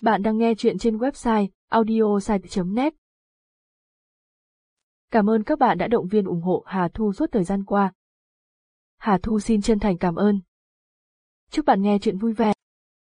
Bạn đang nghe chuyện trên website audiosite.net. Cảm ơn các bạn đã động viên ủng hộ Hà Thu suốt thời gian qua. Hà Thu xin chân thành cảm ơn. Chúc bạn nghe chuyện vui vẻ.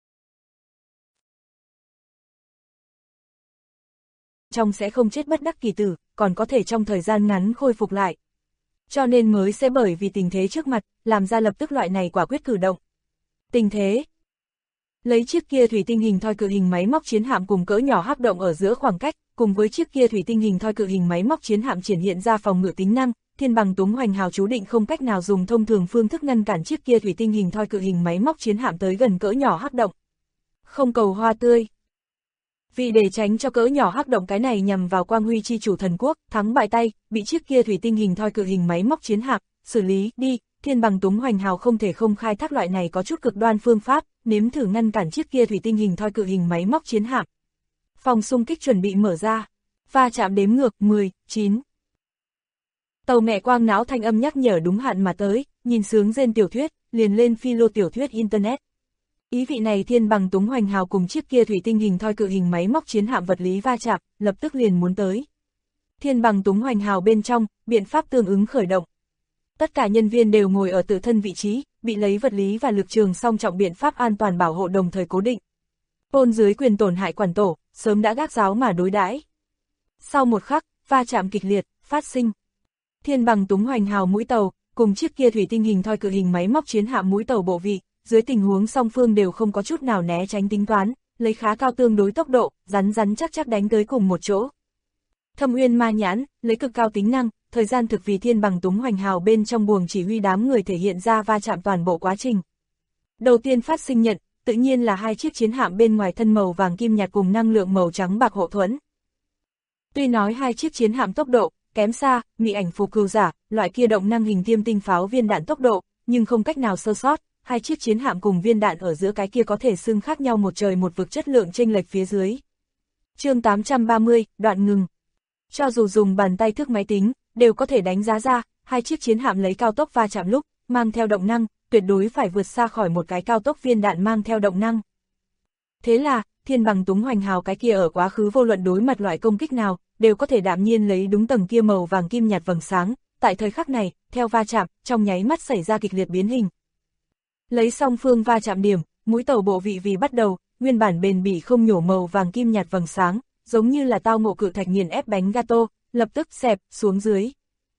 Trong sẽ không chết bất đắc kỳ tử, còn có thể trong thời gian ngắn khôi phục lại. Cho nên mới sẽ bởi vì tình thế trước mặt, làm ra lập tức loại này quả quyết cử động. Tình thế. Lấy chiếc kia thủy tinh hình thoi cự hình máy móc chiến hạm cùng cỡ nhỏ hắc động ở giữa khoảng cách, cùng với chiếc kia thủy tinh hình thoi cự hình máy móc chiến hạm triển hiện ra phòng ngự tính năng, Thiên Bằng Túng Hoành Hào chú định không cách nào dùng thông thường phương thức ngăn cản chiếc kia thủy tinh hình thoi cự hình máy móc chiến hạm tới gần cỡ nhỏ hắc động. Không cầu hoa tươi. Vì để tránh cho cỡ nhỏ hắc động cái này nhằm vào Quang Huy chi chủ thần quốc, thắng bại tay, bị chiếc kia thủy tinh hình thoi cự hình máy móc chiến hạm xử lý đi, Thiên Bằng Túng Hoành Hào không thể không khai thác loại này có chút cực đoan phương pháp, nếm thử ngăn cản chiếc kia thủy tinh hình thoi cự hình máy móc chiến hạm. Phòng xung kích chuẩn bị mở ra, va chạm đếm ngược 10, 9. Tàu mẹ quang não thanh âm nhắc nhở đúng hạn mà tới, nhìn sướng rên tiểu thuyết, liền lên philo tiểu thuyết internet. Ý vị này Thiên Bằng Túng Hoành Hào cùng chiếc kia thủy tinh hình thoi cự hình máy móc chiến hạm vật lý va chạm, lập tức liền muốn tới. Thiên Bằng Túng Hoành Hào bên trong, biện pháp tương ứng khởi động. Tất cả nhân viên đều ngồi ở tự thân vị trí, bị lấy vật lý và lực trường song trọng biện pháp an toàn bảo hộ đồng thời cố định. Pôn dưới quyền tổn hại quản tổ, sớm đã gác giáo mà đối đãi. Sau một khắc, va chạm kịch liệt, phát sinh. Thiên Bằng Túng Hoành Hào mũi tàu, cùng chiếc kia thủy tinh hình thoi cự hình máy móc chiến hạm mũi tàu bộ vị, dưới tình huống song phương đều không có chút nào né tránh tính toán, lấy khá cao tương đối tốc độ, rắn chắc đánh tới cùng một chỗ. Thâm Uyên Ma Nhãn, lấy cực cao tính năng, thời gian thực vì Thiên Bằng Túng Hoành Hào bên trong buồng chỉ huy đám người thể hiện ra va chạm toàn bộ quá trình. Đầu tiên phát sinh nhận, tự nhiên là hai chiếc chiến hạm bên ngoài thân màu vàng kim nhạt cùng năng lượng màu trắng bạc hộ thuẫn. Tuy nói hai chiếc chiến hạm tốc độ kém xa, Mị Ảnh Phù Cừu Giả, loại kia động năng hình tiêm tinh pháo viên đạn tốc độ, nhưng không cách nào sơ sót, hai chiếc chiến hạm cùng viên đạn ở giữa cái kia có thể xưng khác nhau một trời một vực chất lượng chênh lệch phía dưới. Chương 830, đoạn ngừng. Cho dù dùng bàn tay thước máy tính, đều có thể đánh giá ra, hai chiếc chiến hạm lấy cao tốc va chạm lúc, mang theo động năng, tuyệt đối phải vượt xa khỏi một cái cao tốc viên đạn mang theo động năng. Thế là, Thiên Bằng Túng Hoành Hào cái kia ở quá khứ vô luận đối mặt loại công kích nào, đều có thể đạm nhiên lấy đúng tầng kia màu vàng kim nhạt vầng sáng, tại thời khắc này, theo va chạm, trong nháy mắt xảy ra kịch liệt biến hình. Lấy song phương va chạm điểm, mũi tàu bộ vị vì bắt đầu, nguyên bản bền bỉ không nhổ màu vàng kim nhạt vầng sáng, giống như là tao ngộ cự thạch nghiền ép bánh gato, lập tức xẹp xuống dưới.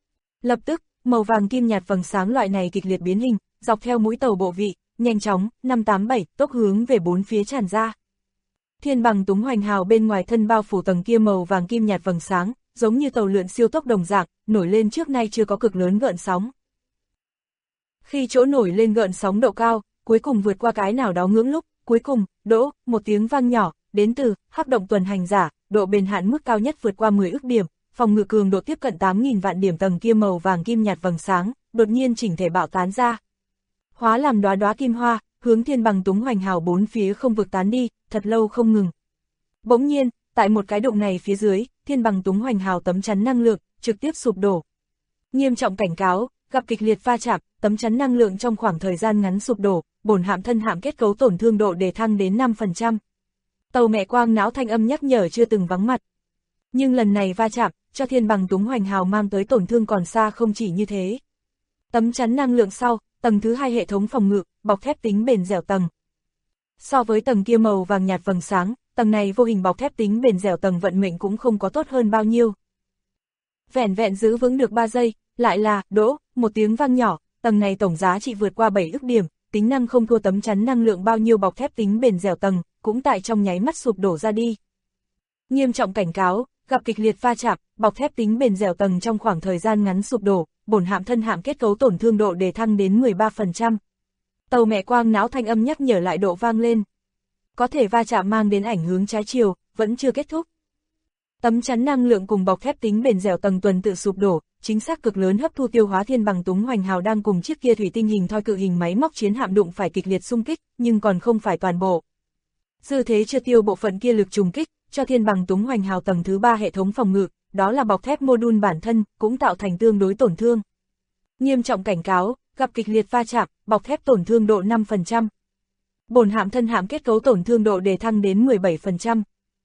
Lập tức, màu vàng kim nhạt vầng sáng loại này kịch liệt biến hình, dọc theo mũi tàu bộ vị, nhanh chóng, 587, tốc hướng về bốn phía tràn ra. Thiên Bằng Túng Hoành Hào bên ngoài thân bao phủ tầng kia màu vàng kim nhạt vầng sáng, giống như tàu lượn siêu tốc đồng dạng, nổi lên trước nay chưa có cực lớn gợn sóng. Khi chỗ nổi lên gợn sóng độ cao, cuối cùng vượt qua cái nào đó ngưỡng lúc, cuối cùng, đỗ, một tiếng vang nhỏ, đến từ hắc động tuần hành giả, độ bền hạn mức cao nhất vượt qua 10 ức điểm, phòng ngự cường độ tiếp cận 8.000 vạn điểm tầng kia màu vàng kim nhạt vầng sáng, đột nhiên chỉnh thể bạo tán ra. Hóa làm đóa đóa kim hoa, hướng Thiên Bằng Túng Hoành Hào bốn phía không vực tán đi, thật lâu không ngừng. Bỗng nhiên, tại một cái động này phía dưới, Thiên Bằng Túng Hoành Hào tấm chắn năng lượng trực tiếp sụp đổ. Nghiêm trọng cảnh cáo, gặp kịch liệt va chạm, tấm chắn năng lượng trong khoảng thời gian ngắn sụp đổ, bổn hạm thân hạm kết cấu tổn thương độ đề thăng đến 5%. Tàu mẹ quang não thanh âm nhắc nhở chưa từng vắng mặt. Nhưng lần này va chạm, cho Thiên Bằng Túng Hoành Hào mang tới tổn thương còn xa không chỉ như thế. Tấm chắn năng lượng sau, tầng thứ hai hệ thống phòng ngự, bọc thép tính bền dẻo tầng. So với tầng kia màu vàng nhạt vầng sáng, tầng này vô hình bọc thép tính bền dẻo tầng vận mệnh cũng không có tốt hơn bao nhiêu. Vẻn vẹn giữ vững được 3 giây, lại là, đỗ, một tiếng vang nhỏ, tầng này tổng giá trị vượt qua 7 ức điểm, tính năng không thua tấm chắn năng lượng bao nhiêu bọc thép tính bền dẻo tầng, cũng tại trong nháy mắt sụp đổ ra đi. Nghiêm trọng cảnh cáo, gặp kịch liệt va chạm, bọc thép tính bền dẻo tầng trong khoảng thời gian ngắn sụp đổ, bổn hạm thân hạm kết cấu tổn thương độ đề thăng đến 13%. Tàu mẹ quang não thanh âm nhắc nhở lại độ vang lên. Có thể va chạm mang đến ảnh hướng trái chiều, vẫn chưa kết thúc. Tấm chắn năng lượng cùng bọc thép tính bền dẻo tầng tuần tự sụp đổ, chính xác cực lớn hấp thu tiêu hóa Thiên Bằng Túng Hoành Hào đang cùng chiếc kia thủy tinh hình thoi cự hình máy móc chiến hạm đụng phải kịch liệt xung kích, nhưng còn không phải toàn bộ. Dư thế chưa tiêu bộ phận kia lực trùng kích, cho Thiên Bằng Túng Hoành Hào tầng thứ 3 hệ thống phòng ngự, đó là bọc thép module bản thân, cũng tạo thành tương đối tổn thương. Nghiêm trọng cảnh cáo, gặp kịch liệt va chạm, bọc thép tổn thương độ 5%. Bổn hạm thân hạm kết cấu tổn thương độ đề thăng đến 17%.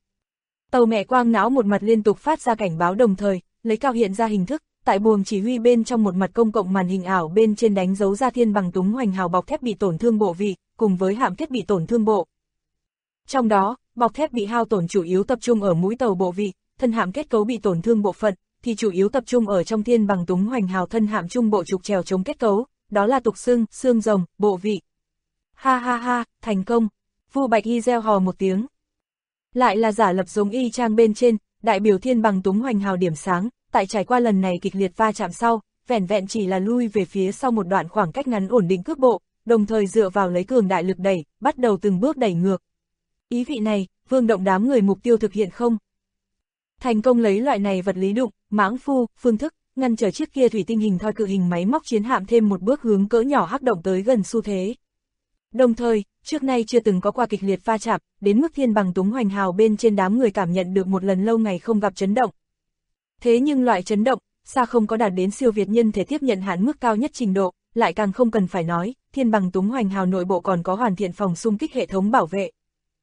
Tàu mẹ quang não một mặt liên tục phát ra cảnh báo đồng thời, lấy cao hiện ra hình thức, tại buồng chỉ huy bên trong một mặt công cộng màn hình ảo bên trên đánh dấu ra thiên bằng túng hoành hào bọc thép bị tổn thương bộ vị, cùng với hạm kết bị tổn thương bộ. Trong đó, bọc thép bị hao tổn chủ yếu tập trung ở mũi tàu bộ vị, thân hạm kết cấu bị tổn thương bộ phận, thì chủ yếu tập trung ở trong thiên bằng túng hoành hào thân hạm trung bộ trục chèo chống kết cấu, đó là tục xương, xương rồng, bộ vị. Ha ha ha, thành công. Vu Bạch Y reo hò một tiếng. Lại là giả lập giống y chang bên trên, đại biểu thiên bằng túng hoành hào điểm sáng, tại trải qua lần này kịch liệt va chạm sau, vẻn vẹn chỉ là lui về phía sau một đoạn khoảng cách ngắn ổn định cước bộ, đồng thời dựa vào lấy cường đại lực đẩy, bắt đầu từng bước đẩy ngược. Ý vị này, Vương Động đám người mục tiêu thực hiện không? Thành công lấy loại này vật lý đụng, mãng phu, phương thức, ngăn trở chiếc kia thủy tinh hình thoi cự hình máy móc chiến hạm thêm một bước hướng cỡ nhỏ hắc động tới gần xu thế. Đồng thời, trước nay chưa từng có qua kịch liệt va chạm, đến mức thiên bằng túng hoành hào bên trên đám người cảm nhận được một lần lâu ngày không gặp chấn động. Thế nhưng loại chấn động, xa không có đạt đến siêu việt nhân thể tiếp nhận hạn mức cao nhất trình độ, lại càng không cần phải nói, thiên bằng túng hoành hào nội bộ còn có hoàn thiện phòng xung kích hệ thống bảo vệ.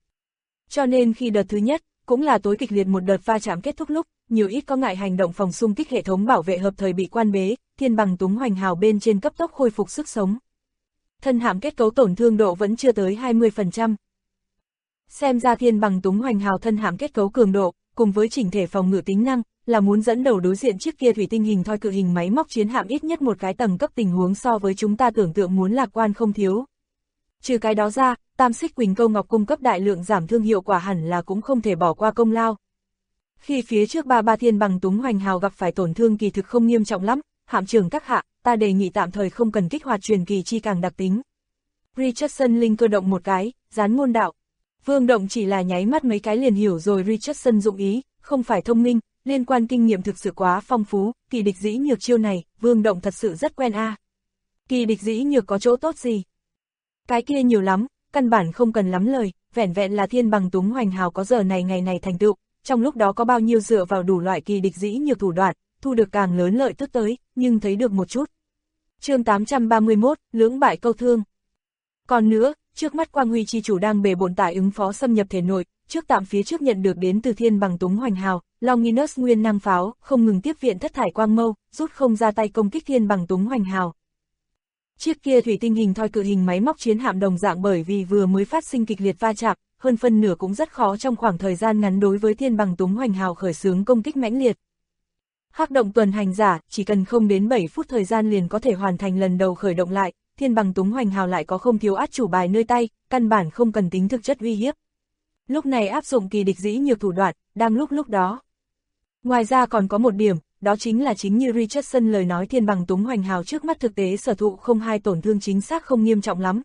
Cho nên khi đợt thứ nhất, cũng là tối kịch liệt một đợt va chạm kết thúc lúc, nhiều ít có ngại hành động phòng xung kích hệ thống bảo vệ hợp thời bị quan bế, thiên bằng túng hoành hào bên trên cấp tốc khôi phục sức sống. Thân hạm kết cấu tổn thương độ vẫn chưa tới 20%. Xem ra thiên bằng túng hoành hào thân hạm kết cấu cường độ, cùng với chỉnh thể phòng ngự tính năng, là muốn dẫn đầu đối diện chiếc kia thủy tinh hình thoi cự hình máy móc chiến hạm ít nhất một cái tầng cấp tình huống so với chúng ta tưởng tượng muốn lạc quan không thiếu. Trừ cái đó ra, Tam Xích Quỳnh Câu Ngọc cung cấp đại lượng giảm thương hiệu quả hẳn là cũng không thể bỏ qua công lao. Khi phía trước ba thiên bằng túng hoành hào gặp phải tổn thương kỳ thực không nghiêm trọng lắm, hạm trưởng các hạ, ta đề nghị tạm thời không cần kích hoạt truyền kỳ chi càng đặc tính. Richardson linh cơ động một cái, gián ngôn đạo. Vương Động chỉ là nháy mắt mấy cái liền hiểu rồi Richardson dụng ý, không phải thông minh, liên quan kinh nghiệm thực sự quá phong phú, kỳ địch dĩ nhược chiêu này, Vương Động thật sự rất quen a. Kỳ địch dĩ nhược có chỗ tốt gì? Cái kia nhiều lắm, căn bản không cần lắm lời, vẻn vẹn là thiên bằng túng hoành hào có giờ này ngày này thành tựu, trong lúc đó có bao nhiêu dựa vào đủ loại kỳ địch dĩ nhược thủ đoạn, thu được càng lớn lợi tức tới, nhưng thấy được một chút. Chương 831, lưỡng bại câu thương. Còn nữa, trước mắt Quang Huy chi chủ đang bề bộn tải ứng phó xâm nhập thể nội, trước tạm phía trước nhận được đến từ thiên bằng túng hoành hào, Longinus nguyên năng pháo, không ngừng tiếp viện thất thải quang mâu, rút không ra tay công kích thiên bằng túng hoành hào. Chiếc kia thủy tinh hình thoi cự hình máy móc chiến hạm đồng dạng bởi vì vừa mới phát sinh kịch liệt va chạm, hơn phân nửa cũng rất khó trong khoảng thời gian ngắn đối với thiên bằng túng hoành hào khởi xướng công kích mãnh liệt. Hắc động tuần hành giả, chỉ cần không đến 7 phút thời gian liền có thể hoàn thành lần đầu khởi động lại, thiên bằng túng hoành hào lại có không thiếu át chủ bài nơi tay, căn bản không cần tính thực chất uy hiếp. Lúc này áp dụng kỳ địch dĩ nhược thủ đoạn, đang lúc đó. Ngoài ra còn có một điểm, đó chính là chính như Richardson lời nói thiên bằng túng hoành hào trước mắt thực tế sở thụ không hai tổn thương chính xác không nghiêm trọng lắm.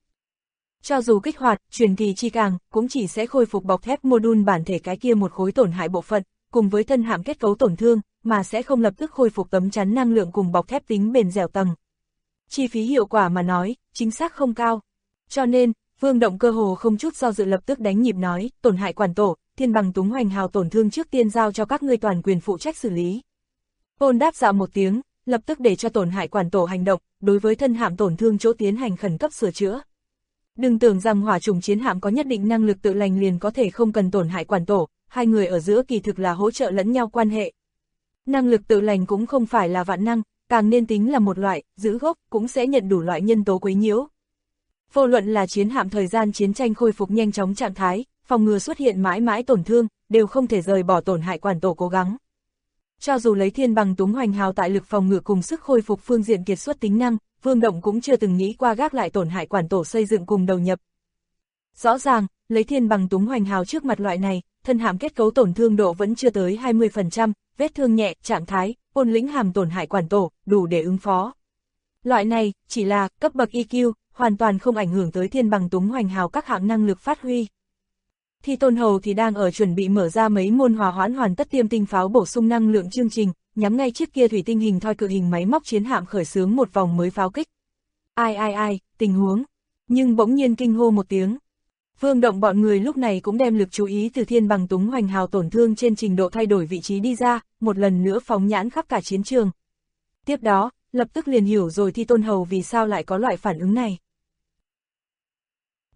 Cho dù kích hoạt, truyền kỳ chi càng, cũng chỉ sẽ khôi phục bọc thép module bản thể cái kia một khối tổn hại bộ phận, cùng với thân hạm kết cấu tổn thương, mà sẽ không lập tức khôi phục tấm chắn năng lượng cùng bọc thép tính bền dẻo tầng. Chi phí hiệu quả mà nói, chính xác không cao. Cho nên, Vương Động cơ hồ không chút do dự lập tức đánh nhịp nói, tổn hại quản tổ, thiên bằng túng hoành hào tổn thương trước tiên giao cho các ngươi toàn quyền phụ trách xử lý. Paul đáp dạ một tiếng, lập tức để cho tổn hại quản tổ hành động, đối với thân hạm tổn thương chỗ tiến hành khẩn cấp sửa chữa. Đừng tưởng rằng hỏa trùng chiến hạm có nhất định năng lực tự lành liền có thể không cần tổn hại quản tổ, hai người ở giữa kỳ thực là hỗ trợ lẫn nhau quan hệ. Năng lực tự lành cũng không phải là vạn năng, càng nên tính là một loại, giữ gốc, cũng sẽ nhận đủ loại nhân tố quấy nhiễu. Vô luận là chiến hạm thời gian chiến tranh khôi phục nhanh chóng trạng thái, phòng ngừa xuất hiện mãi mãi tổn thương, đều không thể rời bỏ tổn hại quản tổ cố gắng. Cho dù lấy thiên bằng túng hoành hào tại lực phòng ngự cùng sức khôi phục phương diện kiệt xuất tính năng, Vương Động cũng chưa từng nghĩ qua gác lại tổn hại quản tổ xây dựng cùng đầu nhập. Rõ ràng, lấy thiên bằng túng hoành hào trước mặt loại này, thân hạm kết cấu tổn thương độ vẫn chưa tới 20%, vết thương nhẹ, trạng thái, Ôn lĩnh hàm tổn hại quản tổ, đủ để ứng phó. Loại này, chỉ là cấp bậc EQ, hoàn toàn không ảnh hưởng tới thiên bằng túng hoành hào các hạng năng lực phát huy. Thi Tôn Hầu thì đang ở chuẩn bị mở ra mấy môn hòa hoãn hoàn tất tiêm tinh pháo bổ sung năng lượng chương trình, nhắm ngay chiếc kia thủy tinh hình thoi cự hình máy móc chiến hạm khởi xướng một vòng mới pháo kích. Ai, tình huống. Nhưng bỗng nhiên kinh hô một tiếng. Vương Động bọn người lúc này cũng đem lực chú ý từ thiên bằng túng hoành hào tổn thương trên trình độ thay đổi vị trí đi ra, một lần nữa phóng nhãn khắp cả chiến trường. Tiếp đó, lập tức liền hiểu rồi Thi Tôn Hầu vì sao lại có loại phản ứng này.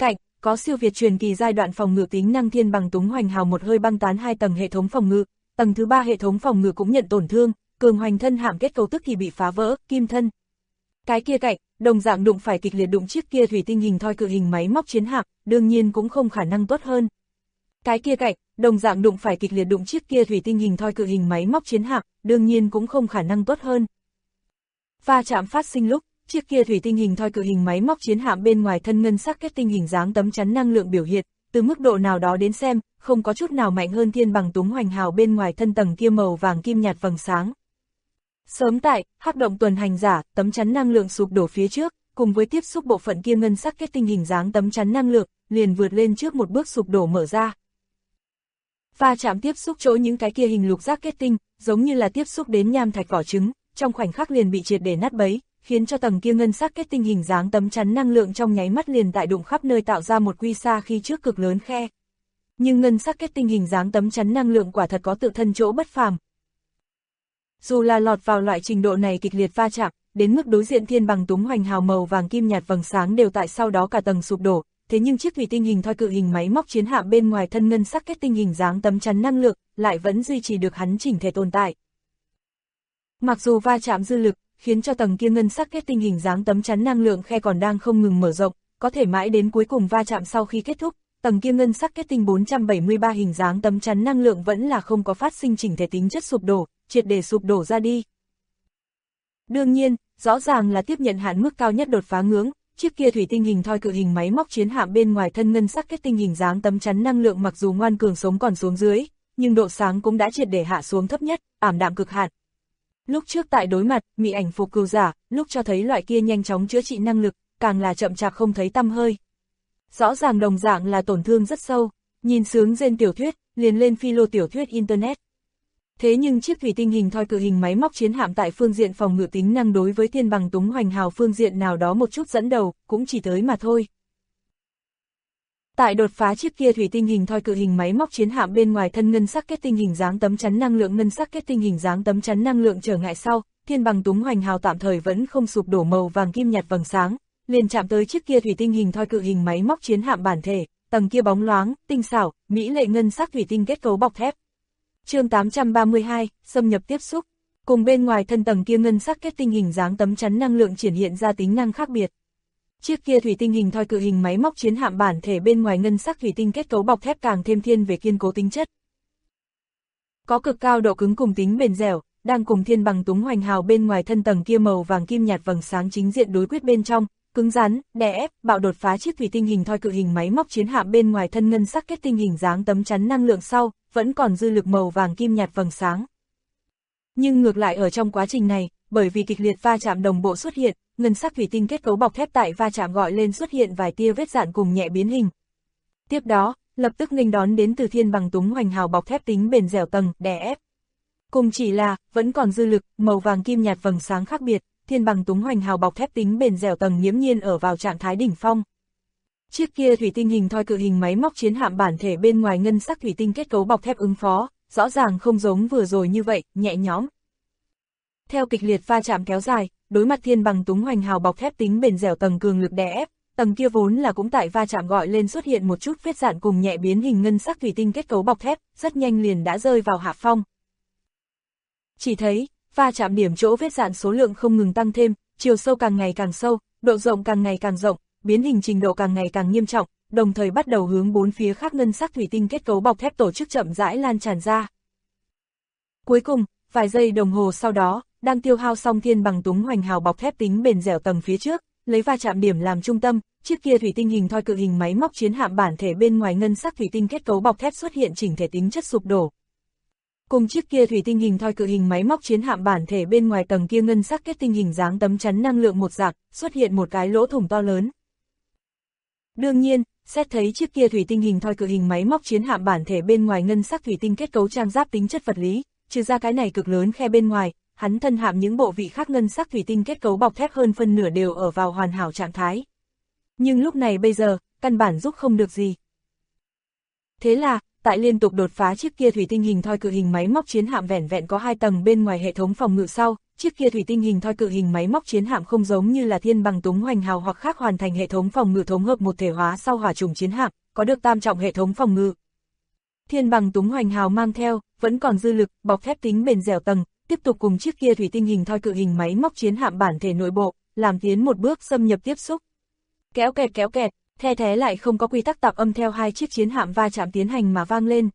cạnh, có siêu việt truyền kỳ giai đoạn phòng ngự tính năng thiên bằng túng hoành hào một hơi băng tán 2 tầng hệ thống phòng ngự, tầng thứ 3 hệ thống phòng ngự cũng nhận tổn thương, cường hoành thân hạm kết cấu tức thì bị phá vỡ, kim thân. Cái kia cạnh, đồng dạng đụng phải kịch liệt đụng chiếc kia thủy tinh hình thoi cự hình máy móc chiến hạm, đương nhiên cũng không khả năng tốt hơn. Cái kia cạnh, đồng dạng đụng phải kịch liệt đụng chiếc kia thủy tinh hình thoi cự hình máy móc chiến hạm, đương nhiên cũng không khả năng tốt hơn. Va chạm phát sinh lúc, chiếc kia thủy tinh hình thoi cự hình máy móc chiến hạm bên ngoài thân ngân sắc kết tinh hình dáng tấm chắn năng lượng biểu hiện, từ mức độ nào đó đến xem, không có chút nào mạnh hơn thiên bằng túng hoành hào bên ngoài thân tầng kia màu vàng kim nhạt vầng sáng. Sớm tại, hắc động tuần hành giả, tấm chắn năng lượng sụp đổ phía trước, cùng với tiếp xúc bộ phận kia ngân sắc kết tinh hình dáng tấm chắn năng lượng, liền vượt lên trước một bước sụp đổ mở ra. Va chạm tiếp xúc chỗ những cái kia hình lục giác kết tinh, giống như là tiếp xúc đến nham thạch vỏ trứng, trong khoảnh khắc liền bị triệt để nát bấy, khiến cho tầng kia ngân sắc kết tinh hình dáng tấm chắn năng lượng trong nháy mắt liền tại đụng khắp nơi tạo ra một quy xa khi trước cực lớn khe. Nhưng ngân sắc kết tinh hình dáng tấm chắn năng lượng quả thật có tự thân chỗ bất phàm. Dù là lọt vào loại trình độ này kịch liệt va chạm, đến mức đối diện thiên bằng túng hoành hào màu vàng kim nhạt vầng sáng đều tại sau đó cả tầng sụp đổ, thế nhưng chiếc thủy tinh hình thoi cự hình máy móc chiến hạm bên ngoài thân ngân sắc kết tinh hình dáng tấm chắn năng lượng lại vẫn duy trì được hắn chỉnh thể tồn tại. Mặc dù va chạm dư lực, khiến cho tầng kia ngân sắc kết tinh hình dáng tấm chắn năng lượng khe còn đang không ngừng mở rộng, có thể mãi đến cuối cùng va chạm sau khi kết thúc, tầng kia ngân sắc kết tinh 473 hình dáng tấm chắn năng lượng vẫn là không có phát sinh chỉnh thể tính chất sụp đổ, triệt để sụp đổ ra đi. Đương nhiên, rõ ràng là tiếp nhận hạn mức cao nhất đột phá ngưỡng, chiếc kia thủy tinh hình thoi cự hình máy móc chiến hạm bên ngoài thân ngân sắc kết tinh hình dáng tấm chắn năng lượng mặc dù ngoan cường sống còn xuống dưới, nhưng độ sáng cũng đã triệt để hạ xuống thấp nhất, ảm đạm cực hạn. Lúc trước tại đối mặt, mị ảnh phục cừu giả, lúc cho thấy loại kia nhanh chóng chữa trị năng lực, càng là chậm chạp không thấy tăm hơi. Rõ ràng đồng dạng là tổn thương rất sâu, nhìn sướng trên tiểu thuyết, liền lên philo tiểu thuyết Internet. Thế nhưng chiếc thủy tinh hình thoi cự hình máy móc chiến hạm tại phương diện phòng ngự tính năng đối với thiên bằng túng hoành hào phương diện nào đó một chút dẫn đầu, cũng chỉ tới mà thôi. Tại đột phá chiếc kia thủy tinh hình thoi cự hình máy móc chiến hạm bên ngoài thân ngân sắc kết tinh hình dáng tấm chắn năng lượng ngân sắc kết tinh hình dáng tấm chắn năng lượng trở ngại sau, thiên bằng túng hoành hào tạm thời vẫn không sụp đổ màu vàng kim nhạt vầng sáng, liền chạm tới chiếc kia thủy tinh hình thoi cự hình máy móc chiến hạm bản thể, tầng kia bóng loáng, tinh xảo, mỹ lệ ngân sắc thủy tinh kết cấu bọc thép. Chương 832, xâm nhập tiếp xúc, cùng bên ngoài thân tầng kia ngân sắc kết tinh hình dáng tấm chắn năng lượng triển hiện ra tính năng khác biệt. Chiếc kia thủy tinh hình thoi cự hình máy móc chiến hạm bản thể bên ngoài ngân sắc thủy tinh kết cấu bọc thép càng thêm thiên về kiên cố tính chất. Có cực cao độ cứng cùng tính bền dẻo, đang cùng thiên bằng túng hoành hào bên ngoài thân tầng kia màu vàng kim nhạt vầng sáng chính diện đối quyết bên trong, cứng rắn, đè ép, bạo đột phá chiếc thủy tinh hình thoi cự hình máy móc chiến hạm bên ngoài thân ngân sắc kết tinh hình dáng tấm chắn năng lượng sau, vẫn còn dư lực màu vàng kim nhạt vầng sáng. Nhưng ngược lại ở trong quá trình này, bởi vì kịch liệt va chạm đồng bộ xuất hiện, ngân sắc thủy tinh kết cấu bọc thép tại va chạm gọi lên xuất hiện vài tia vết dạn cùng nhẹ biến hình. Tiếp đó, lập tức nghênh đón đến từ thiên bằng túng hoành hào bọc thép tính bền dẻo tầng, đè ép. Cùng chỉ là, vẫn còn dư lực, màu vàng kim nhạt vầng sáng khác biệt, thiên bằng túng hoành hào bọc thép tính bền dẻo tầng nghiễm nhiên ở vào trạng thái đỉnh phong. Chiếc kia thủy tinh hình thoi cự hình máy móc chiến hạm bản thể bên ngoài ngân sắc thủy tinh kết cấu bọc thép ứng phó, rõ ràng không giống vừa rồi như vậy, nhẹ nhõm. Theo kịch liệt va chạm kéo dài, đối mặt thiên bằng túng hoành hào bọc thép tính bền dẻo tầng cường lực đè ép, tầng kia vốn là cũng tại va chạm gọi lên xuất hiện một chút vết dạn cùng nhẹ biến hình ngân sắc thủy tinh kết cấu bọc thép, rất nhanh liền đã rơi vào hạ phong. Chỉ thấy, va chạm điểm chỗ vết dạn số lượng không ngừng tăng thêm, chiều sâu càng ngày càng sâu, độ rộng càng ngày càng rộng, biến hình trình độ càng ngày càng nghiêm trọng, đồng thời bắt đầu hướng bốn phía khác ngân sắc thủy tinh kết cấu bọc thép tổ chức chậm rãi lan tràn ra. Cuối cùng, vài giây đồng hồ sau đó, đang tiêu hao xong thiên bằng túng hoành hào bọc thép tính bền dẻo tầng phía trước, lấy va chạm điểm làm trung tâm, chiếc kia thủy tinh hình thoi cự hình máy móc chiến hạm bản thể bên ngoài ngân sắc thủy tinh kết cấu bọc thép xuất hiện chỉnh thể tính chất sụp đổ. Cùng chiếc kia thủy tinh hình thoi cự hình máy móc chiến hạm bản thể bên ngoài tầng kia ngân sắc kết tinh hình dáng tấm chắn năng lượng một dạng, xuất hiện một cái lỗ thủng to lớn. Đương nhiên, xét thấy chiếc kia thủy tinh hình thoi cự hình máy móc chiến hạm bản thể bên ngoài ngân sắc thủy tinh kết cấu trang giáp tính chất vật lý, trừ ra cái này cực lớn khe bên ngoài, hắn thân hạm những bộ vị khác ngân sắc thủy tinh kết cấu bọc thép hơn phân nửa đều ở vào hoàn hảo trạng thái. Nhưng lúc này bây giờ, căn bản giúp không được gì. Thế là, tại liên tục đột phá chiếc kia thủy tinh hình thoi cự hình máy móc chiến hạm vẻn vẹn có 2 tầng bên ngoài hệ thống phòng ngự sau, chiếc kia thủy tinh hình thoi cự hình máy móc chiến hạm không giống như là Thiên Bằng Túng Hoành Hào hoặc khác hoàn thành hệ thống phòng ngự thống hợp một thể hóa sau hỏa trùng chiến hạm, có được tam trọng hệ thống phòng ngự. Thiên Bằng Túng Hoành Hào mang theo, vẫn còn dư lực, bọc thép tính bền dẻo tầng, tiếp tục cùng chiếc kia thủy tinh hình thoi cự hình máy móc chiến hạm bản thể nội bộ, làm tiến một bước xâm nhập tiếp xúc. Kéo kẹt, the thế lại không có quy tắc tạp âm theo hai chiếc chiến hạm va chạm tiến hành mà vang lên.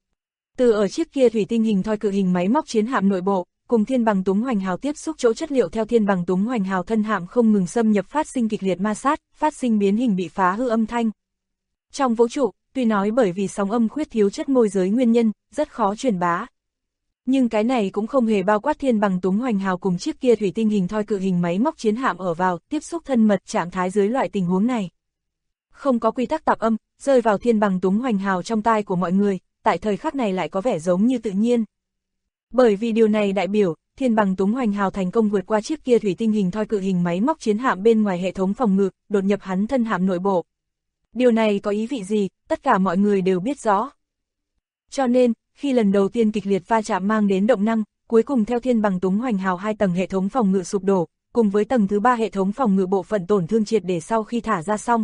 Từ ở chiếc kia thủy tinh hình thoi cự hình máy móc chiến hạm nội bộ, cùng Thiên Bằng Túng Hoành Hào tiếp xúc chỗ chất liệu theo Thiên Bằng Túng Hoành Hào thân hạm không ngừng xâm nhập phát sinh kịch liệt ma sát, phát sinh biến hình bị phá hư âm thanh. Trong vũ trụ, tuy nói bởi vì sóng âm khuyết thiếu chất môi giới nguyên nhân, rất khó truyền bá. Nhưng cái này cũng không hề bao quát Thiên Bằng Túng Hoành Hào cùng chiếc kia thủy tinh hình thoi cự hình máy móc chiến hạm ở vào tiếp xúc thân mật trạng thái dưới loại tình huống này. Không có quy tắc tạp âm, rơi vào Thiên Bằng Túng Hoành Hào trong tai của mọi người, tại thời khắc này lại có vẻ giống như tự nhiên. Bởi vì điều này đại biểu, Thiên Bằng Túng Hoành Hào thành công vượt qua chiếc kia thủy tinh hình thoi cự hình máy móc chiến hạm bên ngoài hệ thống phòng ngự, đột nhập hắn thân hạm nội bộ. Điều này có ý vị gì, tất cả mọi người đều biết rõ. Cho nên, khi lần đầu tiên kịch liệt va chạm mang đến động năng, cuối cùng theo Thiên Bằng Túng Hoành Hào hai tầng hệ thống phòng ngự sụp đổ, cùng với tầng thứ ba hệ thống phòng ngự bộ phận tổn thương triệt để sau khi thả ra xong.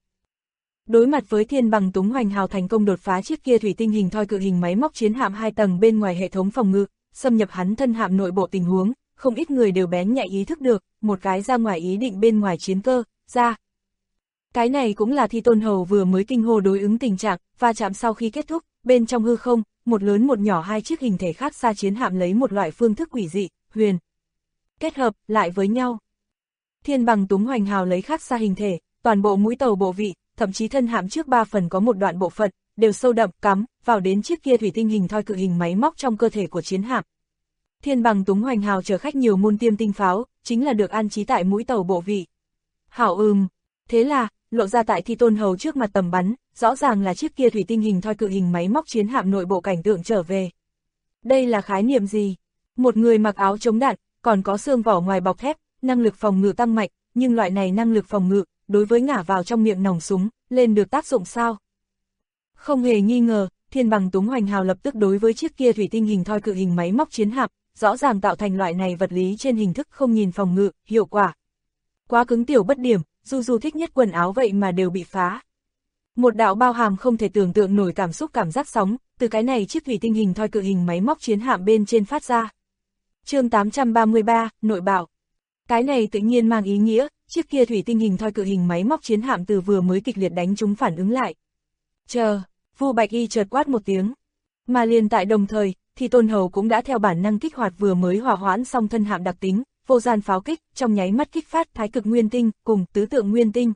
Đối mặt với Thiên Bằng Túng Hoành Hào thành công đột phá chiếc kia thủy tinh hình thoi cự hình máy móc chiến hạm hai tầng bên ngoài hệ thống phòng ngự, xâm nhập hắn thân hạm nội bộ tình huống, không ít người đều bén nhạy ý thức được, một cái ra ngoài ý định bên ngoài chiến cơ, ra. Cái này cũng là Thi Tôn Hầu vừa mới kinh hô đối ứng tình trạng, va chạm sau khi kết thúc, bên trong hư không, một lớn một nhỏ hai chiếc hình thể khác xa chiến hạm lấy một loại phương thức quỷ dị, huyền. Kết hợp, lại với nhau. Thiên Bằng Túng Hoành Hào lấy khác xa hình thể, toàn bộ mũi tàu bộ vị, thậm chí thân hạm trước 3 phần có một đoạn bộ phận, đều sâu đậm, cắm, vào đến chiếc kia thủy tinh hình thoi cự hình máy móc trong cơ thể của chiến hạm. Thiên Bằng Túng Hoành Hào chở khách nhiều môn tiêm tinh pháo, chính là được an trí tại mũi tàu bộ vị. Hảo thế là, lộ ra tại Thi Tôn Hầu trước mặt tầm bắn, rõ ràng là chiếc kia thủy tinh hình thoi cự hình máy móc chiến hạm nội bộ cảnh tượng trở về. Đây là khái niệm gì? Một người mặc áo chống đạn, còn có xương vỏ ngoài bọc thép, năng lực phòng ngự tăng mạnh, nhưng loại này năng lực phòng ngự, đối với ngả vào trong miệng nòng súng, lên được tác dụng sao? Không hề nghi ngờ, Thiên Bằng Túng Hoành Hào lập tức đối với chiếc kia thủy tinh hình thoi cự hình máy móc chiến hạm, rõ ràng tạo thành loại này vật lý trên hình thức không nhìn phòng ngự, hiệu quả. Quá cứng tiểu bất điểm, dù thích nhất quần áo vậy mà đều bị phá. Một đạo bao hàm không thể tưởng tượng nổi cảm xúc cảm giác sóng, từ cái này chiếc thủy tinh hình thoi cự hình máy móc chiến hạm bên trên phát ra. Chương 833, nội bạo. Cái này tự nhiên mang ý nghĩa, chiếc kia thủy tinh hình thoi cự hình máy móc chiến hạm từ vừa mới kịch liệt đánh chúng phản ứng lại. Chờ, Vu Bạch Y chợt quát một tiếng. Mà liền tại đồng thời, Thi Tôn Hầu cũng đã theo bản năng kích hoạt vừa mới hỏa hoãn xong thân hạm đặc tính, vô gian pháo kích, trong nháy mắt kích phát thái cực nguyên tinh, cùng tứ tượng nguyên tinh.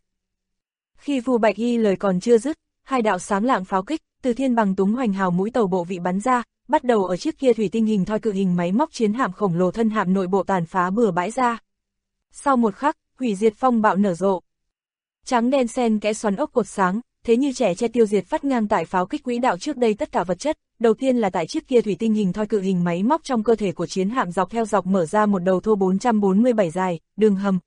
Khi Vu Bạch Y lời còn chưa dứt, hai đạo sáng lạng pháo kích, từ Thiên Bằng Túng Hoành Hào mũi tàu bộ vị bắn ra, bắt đầu ở chiếc kia thủy tinh hình thoi cự hình máy móc chiến hạm khổng lồ thân hạm nội bộ tàn phá bừa bãi ra. Sau một khắc, hủy diệt phong bạo nở rộ. Trắng đen xen kẽ xoắn ốc cột sáng, thế như trẻ che tiêu diệt phát ngang tại pháo kích quỹ đạo trước đây tất cả vật chất, đầu tiên là tại chiếc kia thủy tinh hình thoi cự hình máy móc trong cơ thể của chiến hạm dọc theo dọc mở ra một đầu thô 447 dài, đường hầm.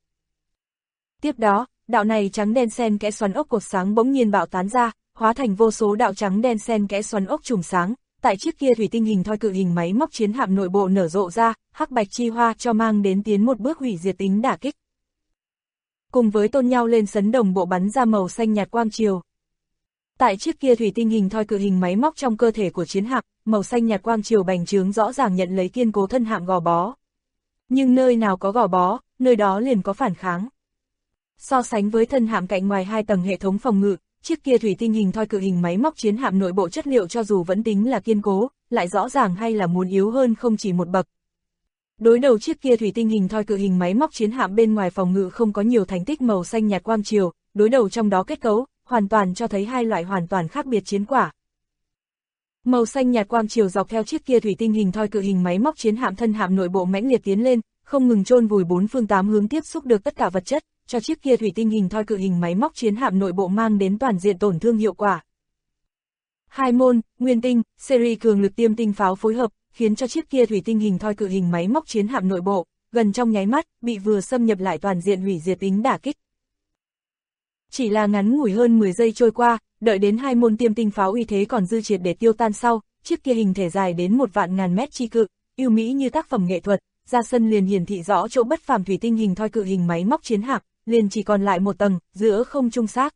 Tiếp đó, đạo này trắng đen xen kẽ xoắn ốc cột sáng bỗng nhiên bạo tán ra, hóa thành vô số đạo trắng đen xen kẽ xoắn ốc chùm sáng, tại chiếc kia thủy tinh hình thoi cự hình máy móc chiến hạm nội bộ nở rộ ra, hắc bạch chi hoa cho mang đến tiến một bước hủy diệt tính đả kích. Cùng với tôn nhau lên sấn đồng bộ bắn ra màu xanh nhạt quang chiều. Tại chiếc kia thủy tinh hình thoi cự hình máy móc trong cơ thể của chiến hạm, màu xanh nhạt quang chiều bành trướng rõ ràng nhận lấy kiên cố thân hạm gò bó. Nhưng nơi nào có gò bó, nơi đó liền có phản kháng. So sánh với thân hạm cạnh ngoài hai tầng hệ thống phòng ngự, chiếc kia thủy tinh hình thoi cự hình máy móc chiến hạm nội bộ chất liệu cho dù vẫn tính là kiên cố, lại rõ ràng hay là muốn yếu hơn không chỉ một bậc. Đối đầu chiếc kia thủy tinh hình thoi cự hình máy móc chiến hạm bên ngoài phòng ngự không có nhiều thành tích màu xanh nhạt quang chiều, đối đầu trong đó kết cấu, hoàn toàn cho thấy hai loại hoàn toàn khác biệt chiến quả. Màu xanh nhạt quang chiều dọc theo chiếc kia thủy tinh hình thoi cự hình máy móc chiến hạm thân hạm nội bộ mãnh liệt tiến lên, không ngừng chôn vùi bốn phương tám hướng tiếp xúc được tất cả vật chất, cho chiếc kia thủy tinh hình thoi cự hình máy móc chiến hạm nội bộ mang đến toàn diện tổn thương hiệu quả. Hai môn, nguyên tinh, series cường lực tiêm tinh pháo phối hợp, khiến cho chiếc kia thủy tinh hình thoi cự hình máy móc chiến hạm nội bộ, gần trong nháy mắt, bị vừa xâm nhập lại toàn diện hủy diệt tính đả kích. Chỉ là ngắn ngủi hơn 10 giây trôi qua, đợi đến hai môn tiêm tinh pháo uy thế còn dư triệt để tiêu tan sau, chiếc kia hình thể dài đến 1.000.000 mét chi cự, yêu mỹ như tác phẩm nghệ thuật, ra sân liền hiển thị rõ chỗ bất phàm thủy tinh hình thoi cự hình máy móc chiến hạm, liền chỉ còn lại một tầng, giữa không trung xác.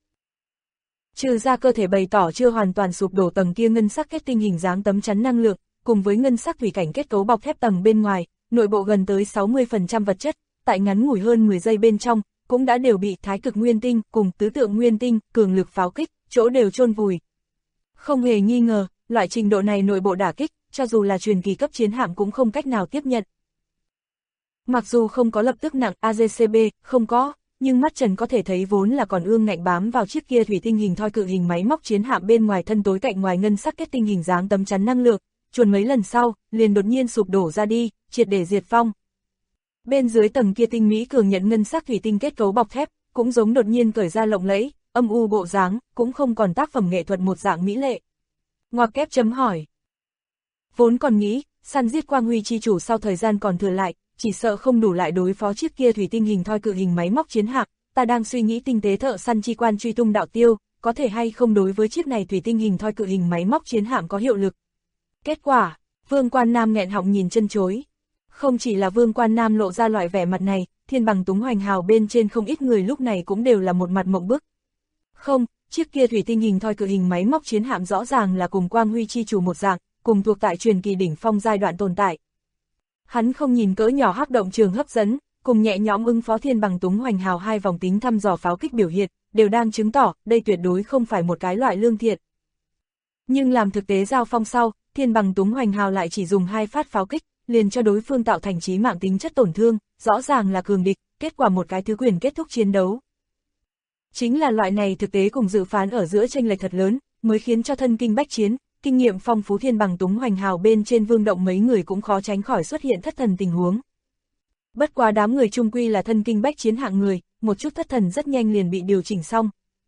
Trừ ra cơ thể bày tỏ chưa hoàn toàn sụp đổ tầng kia ngân sắc kết tinh hình dáng tấm chắn năng lượng, cùng với ngân sắc thủy cảnh kết cấu bọc thép tầng bên ngoài, nội bộ gần tới 60% vật chất, tại ngắn ngủi hơn 10 giây bên trong, cũng đã đều bị thái cực nguyên tinh cùng tứ tượng nguyên tinh, cường lực pháo kích, chỗ đều chôn vùi. Không hề nghi ngờ, loại trình độ này nội bộ đả kích, cho dù là truyền kỳ cấp chiến hạm cũng không cách nào tiếp nhận. Mặc dù không có lập tức nặng AGCB, không có, nhưng mắt Trần có thể thấy vốn là còn ương ngạnh bám vào chiếc kia thủy tinh hình thoi cự hình máy móc chiến hạm bên ngoài thân tối cạnh ngoài ngân sắc kết tinh hình dáng tấm chắn năng lượng, chuồn mấy lần sau, liền đột nhiên sụp đổ ra đi, triệt để diệt vong. Bên dưới tầng kia tinh mỹ cường nhận ngân sắc thủy tinh kết cấu bọc thép, cũng giống đột nhiên cởi ra lộng lẫy, âm u bộ dáng, cũng không còn tác phẩm nghệ thuật một dạng mỹ lệ. Ngoặc kép chấm hỏi. Vốn còn nghĩ, săn giết Quang Huy chi chủ sau thời gian còn thừa lại, chỉ sợ không đủ lại đối phó chiếc kia thủy tinh hình thoi cự hình máy móc chiến hạm, ta đang suy nghĩ tinh tế thợ săn chi quan truy tung đạo tiêu, có thể hay không đối với chiếc này thủy tinh hình thoi cự hình máy móc chiến hạm có hiệu lực. Kết quả, Vương Quan Nam nghẹn họng nhìn chân chối. Không chỉ là Vương Quan Nam lộ ra loại vẻ mặt này, Thiên Bằng Túng Hoành Hào bên trên không ít người lúc này cũng đều là một mặt mộng bức. Không, chiếc kia thủy tinh hình thoi cự hình máy móc chiến hạm rõ ràng là cùng Quang Huy chi chủ một dạng, cùng thuộc tại truyền kỳ đỉnh phong giai đoạn tồn tại. Hắn không nhìn cỡ nhỏ hắc động trường hấp dẫn, cùng nhẹ nhõm ứng phó Thiên Bằng Túng Hoành Hào hai vòng tính thăm dò pháo kích biểu hiện, đều đang chứng tỏ đây tuyệt đối không phải một cái loại lương thiện. Nhưng làm thực tế giao phong sau, Thiên Bằng Túng Hoành Hào lại chỉ dùng 2 phát pháo kích, liền cho đối phương tạo thành chí mạng tính chất tổn thương, rõ ràng là cường địch, kết quả một cái thứ quyền kết thúc chiến đấu. Chính là loại này thực tế cùng dự phán ở giữa chênh lệch thật lớn, mới khiến cho thân kinh bách chiến, kinh nghiệm phong phú Thiên Bằng Túng Hoành Hào bên trên Vương Động mấy người cũng khó tránh khỏi xuất hiện thất thần tình huống. Bất quá đám người chung quy là thân kinh bách chiến hạng người, một chút thất thần rất nhanh liền bị điều chỉnh xong.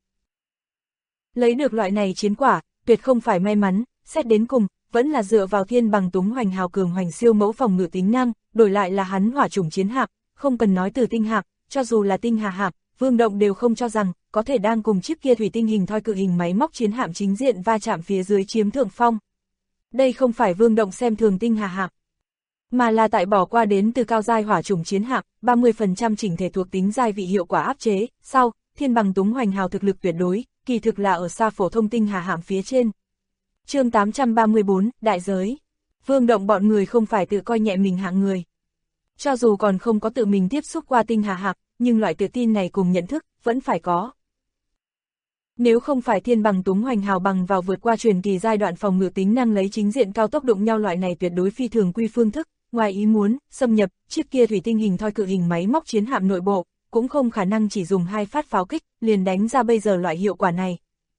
Lấy được loại này chiến quả, tuyệt không phải may mắn, xét đến cùng, vẫn là dựa vào Thiên Bằng Túng Hoành Hào cường hoành siêu mẫu phòng ngự tính năng, đổi lại là hắn hỏa chủng chiến hạm, không cần nói từ tinh hạm, cho dù là tinh hà hạm, Vương Động đều không cho rằng có thể đang cùng chiếc kia thủy tinh hình thoi cự hình máy móc chiến hạm chính diện va chạm phía dưới chiếm thượng phong. Đây không phải Vương Động xem thường tinh hà hạm, mà là tại bỏ qua đến từ cao giai hỏa chủng chiến hạm, 30% chỉnh thể thuộc tính giai vị hiệu quả áp chế, sau, Thiên Bằng Túng Hoành Hào thực lực tuyệt đối, kỳ thực là ở xa phổ thông tinh hà hạm phía trên. Chương 834, Đại giới. Vương Động bọn người không phải tự coi nhẹ mình hạng người. Cho dù còn không có tự mình tiếp xúc qua tinh hà hạm, nhưng loại tự tin này cùng nhận thức, vẫn phải có. Nếu không phải Thiên Bằng Túng Hoành Hào bằng vào vượt qua truyền kỳ giai đoạn phòng ngự tính năng lấy chính diện cao tốc đụng nhau loại này tuyệt đối phi thường quy phương thức, ngoài ý muốn, xâm nhập, chiếc kia thủy tinh hình thoi cự hình máy móc chiến hạm nội bộ, cũng không khả năng chỉ dùng 2 phát pháo kích, liền đánh ra bây giờ loại hiệu quả này.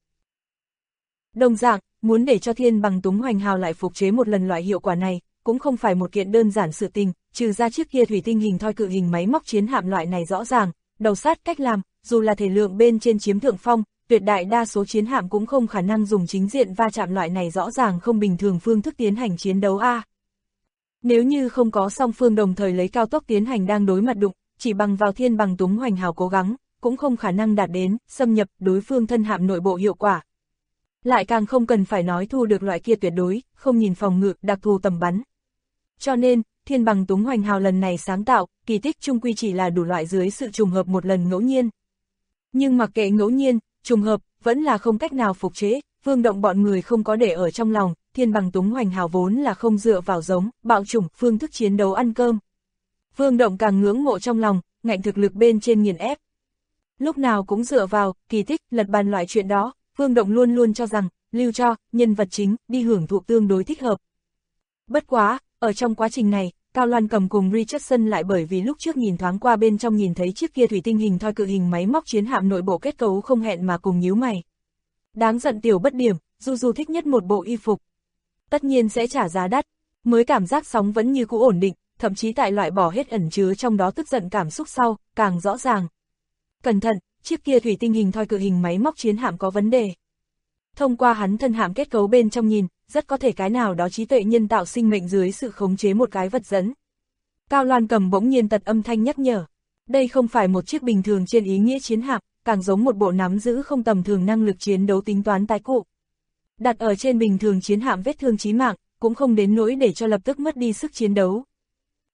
Đồng dạng, muốn để cho Thiên Bằng Túng Hoành Hào lại phục chế một lần loại hiệu quả này, cũng không phải một kiện đơn giản sự tình, trừ ra chiếc kia thủy tinh hình thoi cự hình máy móc chiến hạm loại này rõ ràng, đầu sát cách làm, dù là thể lượng bên trên chiếm thượng phong, tuyệt đại đa số chiến hạm cũng không khả năng dùng chính diện va chạm loại này rõ ràng không bình thường phương thức tiến hành chiến đấu a. Nếu như không có song phương đồng thời lấy cao tốc tiến hành đang đối mặt đụng, chỉ bằng vào Thiên Bằng Túng Hoành Hào cố gắng, cũng không khả năng đạt đến xâm nhập đối phương thân hạm nội bộ hiệu quả. Lại càng không cần phải nói thu được loại kia tuyệt đối, không nhìn phòng ngự, đặc thù tầm bắn. Cho nên, Thiên Bằng Túng Hoành Hào lần này sáng tạo, kỳ tích chung quy chỉ là đủ loại dưới sự trùng hợp một lần ngẫu nhiên. Nhưng mặc kệ ngẫu nhiên, trùng hợp, vẫn là không cách nào phục chế, Vương Động bọn người không có để ở trong lòng, Thiên Bằng Túng Hoành Hào vốn là không dựa vào giống, bạo chủng, phương thức chiến đấu ăn cơm. Vương Động càng ngưỡng mộ trong lòng, ngạnh thực lực bên trên nghiền ép. Lúc nào cũng dựa vào, kỳ tích, lật bàn loại chuyện đó, Vương Động luôn luôn cho rằng, lưu cho, nhân vật chính, đi hưởng thụ tương đối thích hợp. Bất quá, ở trong quá trình này, Cao Loan Cầm cùng Richardson lại bởi vì lúc trước nhìn thoáng qua bên trong nhìn thấy chiếc kia thủy tinh hình thoi cự hình máy móc chiến hạm nội bộ kết cấu không hẹn mà cùng nhíu mày. Đáng giận tiểu bất điểm, Du thích nhất một bộ y phục. Tất nhiên sẽ trả giá đắt, mới cảm giác sóng vẫn như cũ ổn định, thậm chí tại loại bỏ hết ẩn chứa trong đó tức giận cảm xúc sau, càng rõ ràng. Cẩn thận, chiếc kia thủy tinh hình thoi cự hình máy móc chiến hạm có vấn đề. Thông qua hắn thân hạm kết cấu bên trong nhìn, rất có thể cái nào đó trí tuệ nhân tạo sinh mệnh dưới sự khống chế một cái vật dẫn. Cao Loan Cầm bỗng nhiên tật âm thanh nhắc nhở. Đây không phải một chiếc bình thường trên ý nghĩa chiến hạm, càng giống một bộ nắm giữ không tầm thường năng lực chiến đấu tính toán tái cụ. Đặt ở trên bình thường chiến hạm vết thương chí mạng, cũng không đến nỗi để cho lập tức mất đi sức chiến đấu.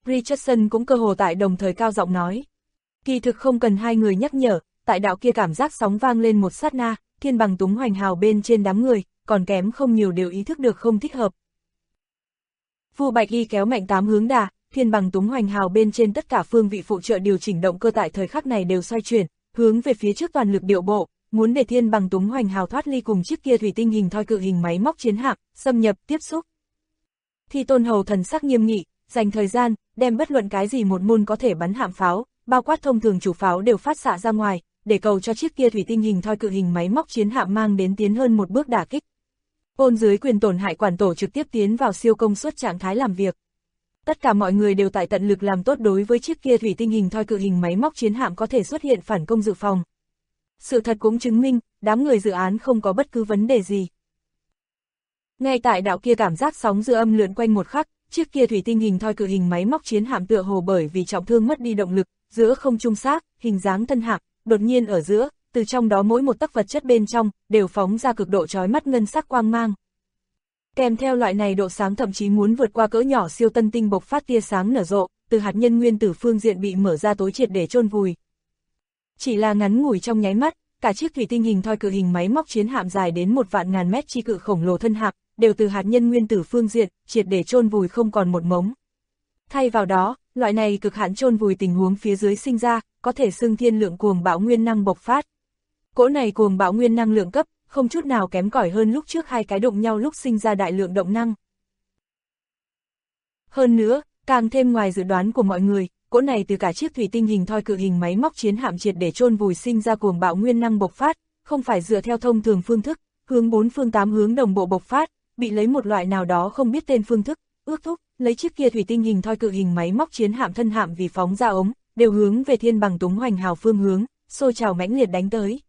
Richardson cũng cơ hồ tại đồng thời cao giọng nói. Kỳ thực không cần hai người nhắc nhở, tại đạo kia cảm giác sóng vang lên một sát na, Thiên Bằng Túng hoành hào bên trên đám người, còn kém không nhiều đều ý thức được không thích hợp. Vu Bạch Y kéo mạnh 8 hướng đà, Thiên Bằng Túng hoành hào bên trên tất cả phương vị phụ trợ điều chỉnh động cơ tại thời khắc này đều xoay chuyển, hướng về phía trước toàn lực điệu bộ, muốn để Thiên Bằng Túng hoành hào thoát ly cùng chiếc kia thủy tinh hình thoi cự hình máy móc chiến hạm, xâm nhập, tiếp xúc. Thi Tôn Hầu thần sắc nghiêm nghị, dành thời gian, đem bất luận cái gì một môn có thể bắn hạm pháo, bao quát thông thường chủ pháo đều phát xạ ra ngoài, để cầu cho chiếc kia thủy tinh hình thoi cự hình máy móc chiến hạm mang đến tiến hơn một bước đả kích. Ôn dưới quyền tổn hại quản tổ trực tiếp tiến vào siêu công suất trạng thái làm việc. Tất cả mọi người đều tại tận lực làm tốt đối với chiếc kia thủy tinh hình thoi cự hình máy móc chiến hạm có thể xuất hiện phản công dự phòng. Sự thật cũng chứng minh, đám người dự án không có bất cứ vấn đề gì. Ngay tại đạo kia cảm giác sóng dư âm lượn quanh một khắc, chiếc kia thủy tinh hình thoi cự hình máy móc chiến hạm tựa hồ bởi vì trọng thương mất đi động lực, giữa không trung xác, hình dáng thân hạm, đột nhiên ở giữa, từ trong đó mỗi một tấc vật chất bên trong, đều phóng ra cực độ chói mắt ngân sắc quang mang. Kèm theo loại này độ sáng thậm chí muốn vượt qua cỡ nhỏ siêu tân tinh bộc phát tia sáng nở rộ, từ hạt nhân nguyên tử phương diện bị mở ra tối triệt để chôn vùi. Chỉ là ngắn ngủi trong nháy mắt, cả chiếc thủy tinh hình thoi cự hình máy móc chiến hạm dài đến 1.000.000 mét chi cự khổng lồ thân hạm, đều từ hạt nhân nguyên tử phương diện, triệt để chôn vùi không còn một mống. Thay vào đó, loại này cực hạn chôn vùi tình huống phía dưới sinh ra, có thể xưng thiên lượng cuồng bạo nguyên năng bộc phát. Cỗ này cuồng bạo nguyên năng lượng cấp, không chút nào kém cỏi hơn lúc trước hai cái đụng nhau lúc sinh ra đại lượng động năng. Hơn nữa, càng thêm ngoài dự đoán của mọi người, cỗ này từ cả chiếc thủy tinh hình thoi cự hình máy móc chiến hạm triệt để chôn vùi sinh ra cuồng bạo nguyên năng bộc phát, không phải dựa theo thông thường phương thức, hướng 4 phương 8 hướng đồng bộ bộc phát, bị lấy một loại nào đó không biết tên phương thức, ước thúc, lấy chiếc kia thủy tinh hình thoi cự hình máy móc chiến hạm thân hạm vì phóng ra ống, đều hướng về Thiên Bằng Túng hoành hào phương hướng, xôi trào mãnh liệt đánh tới.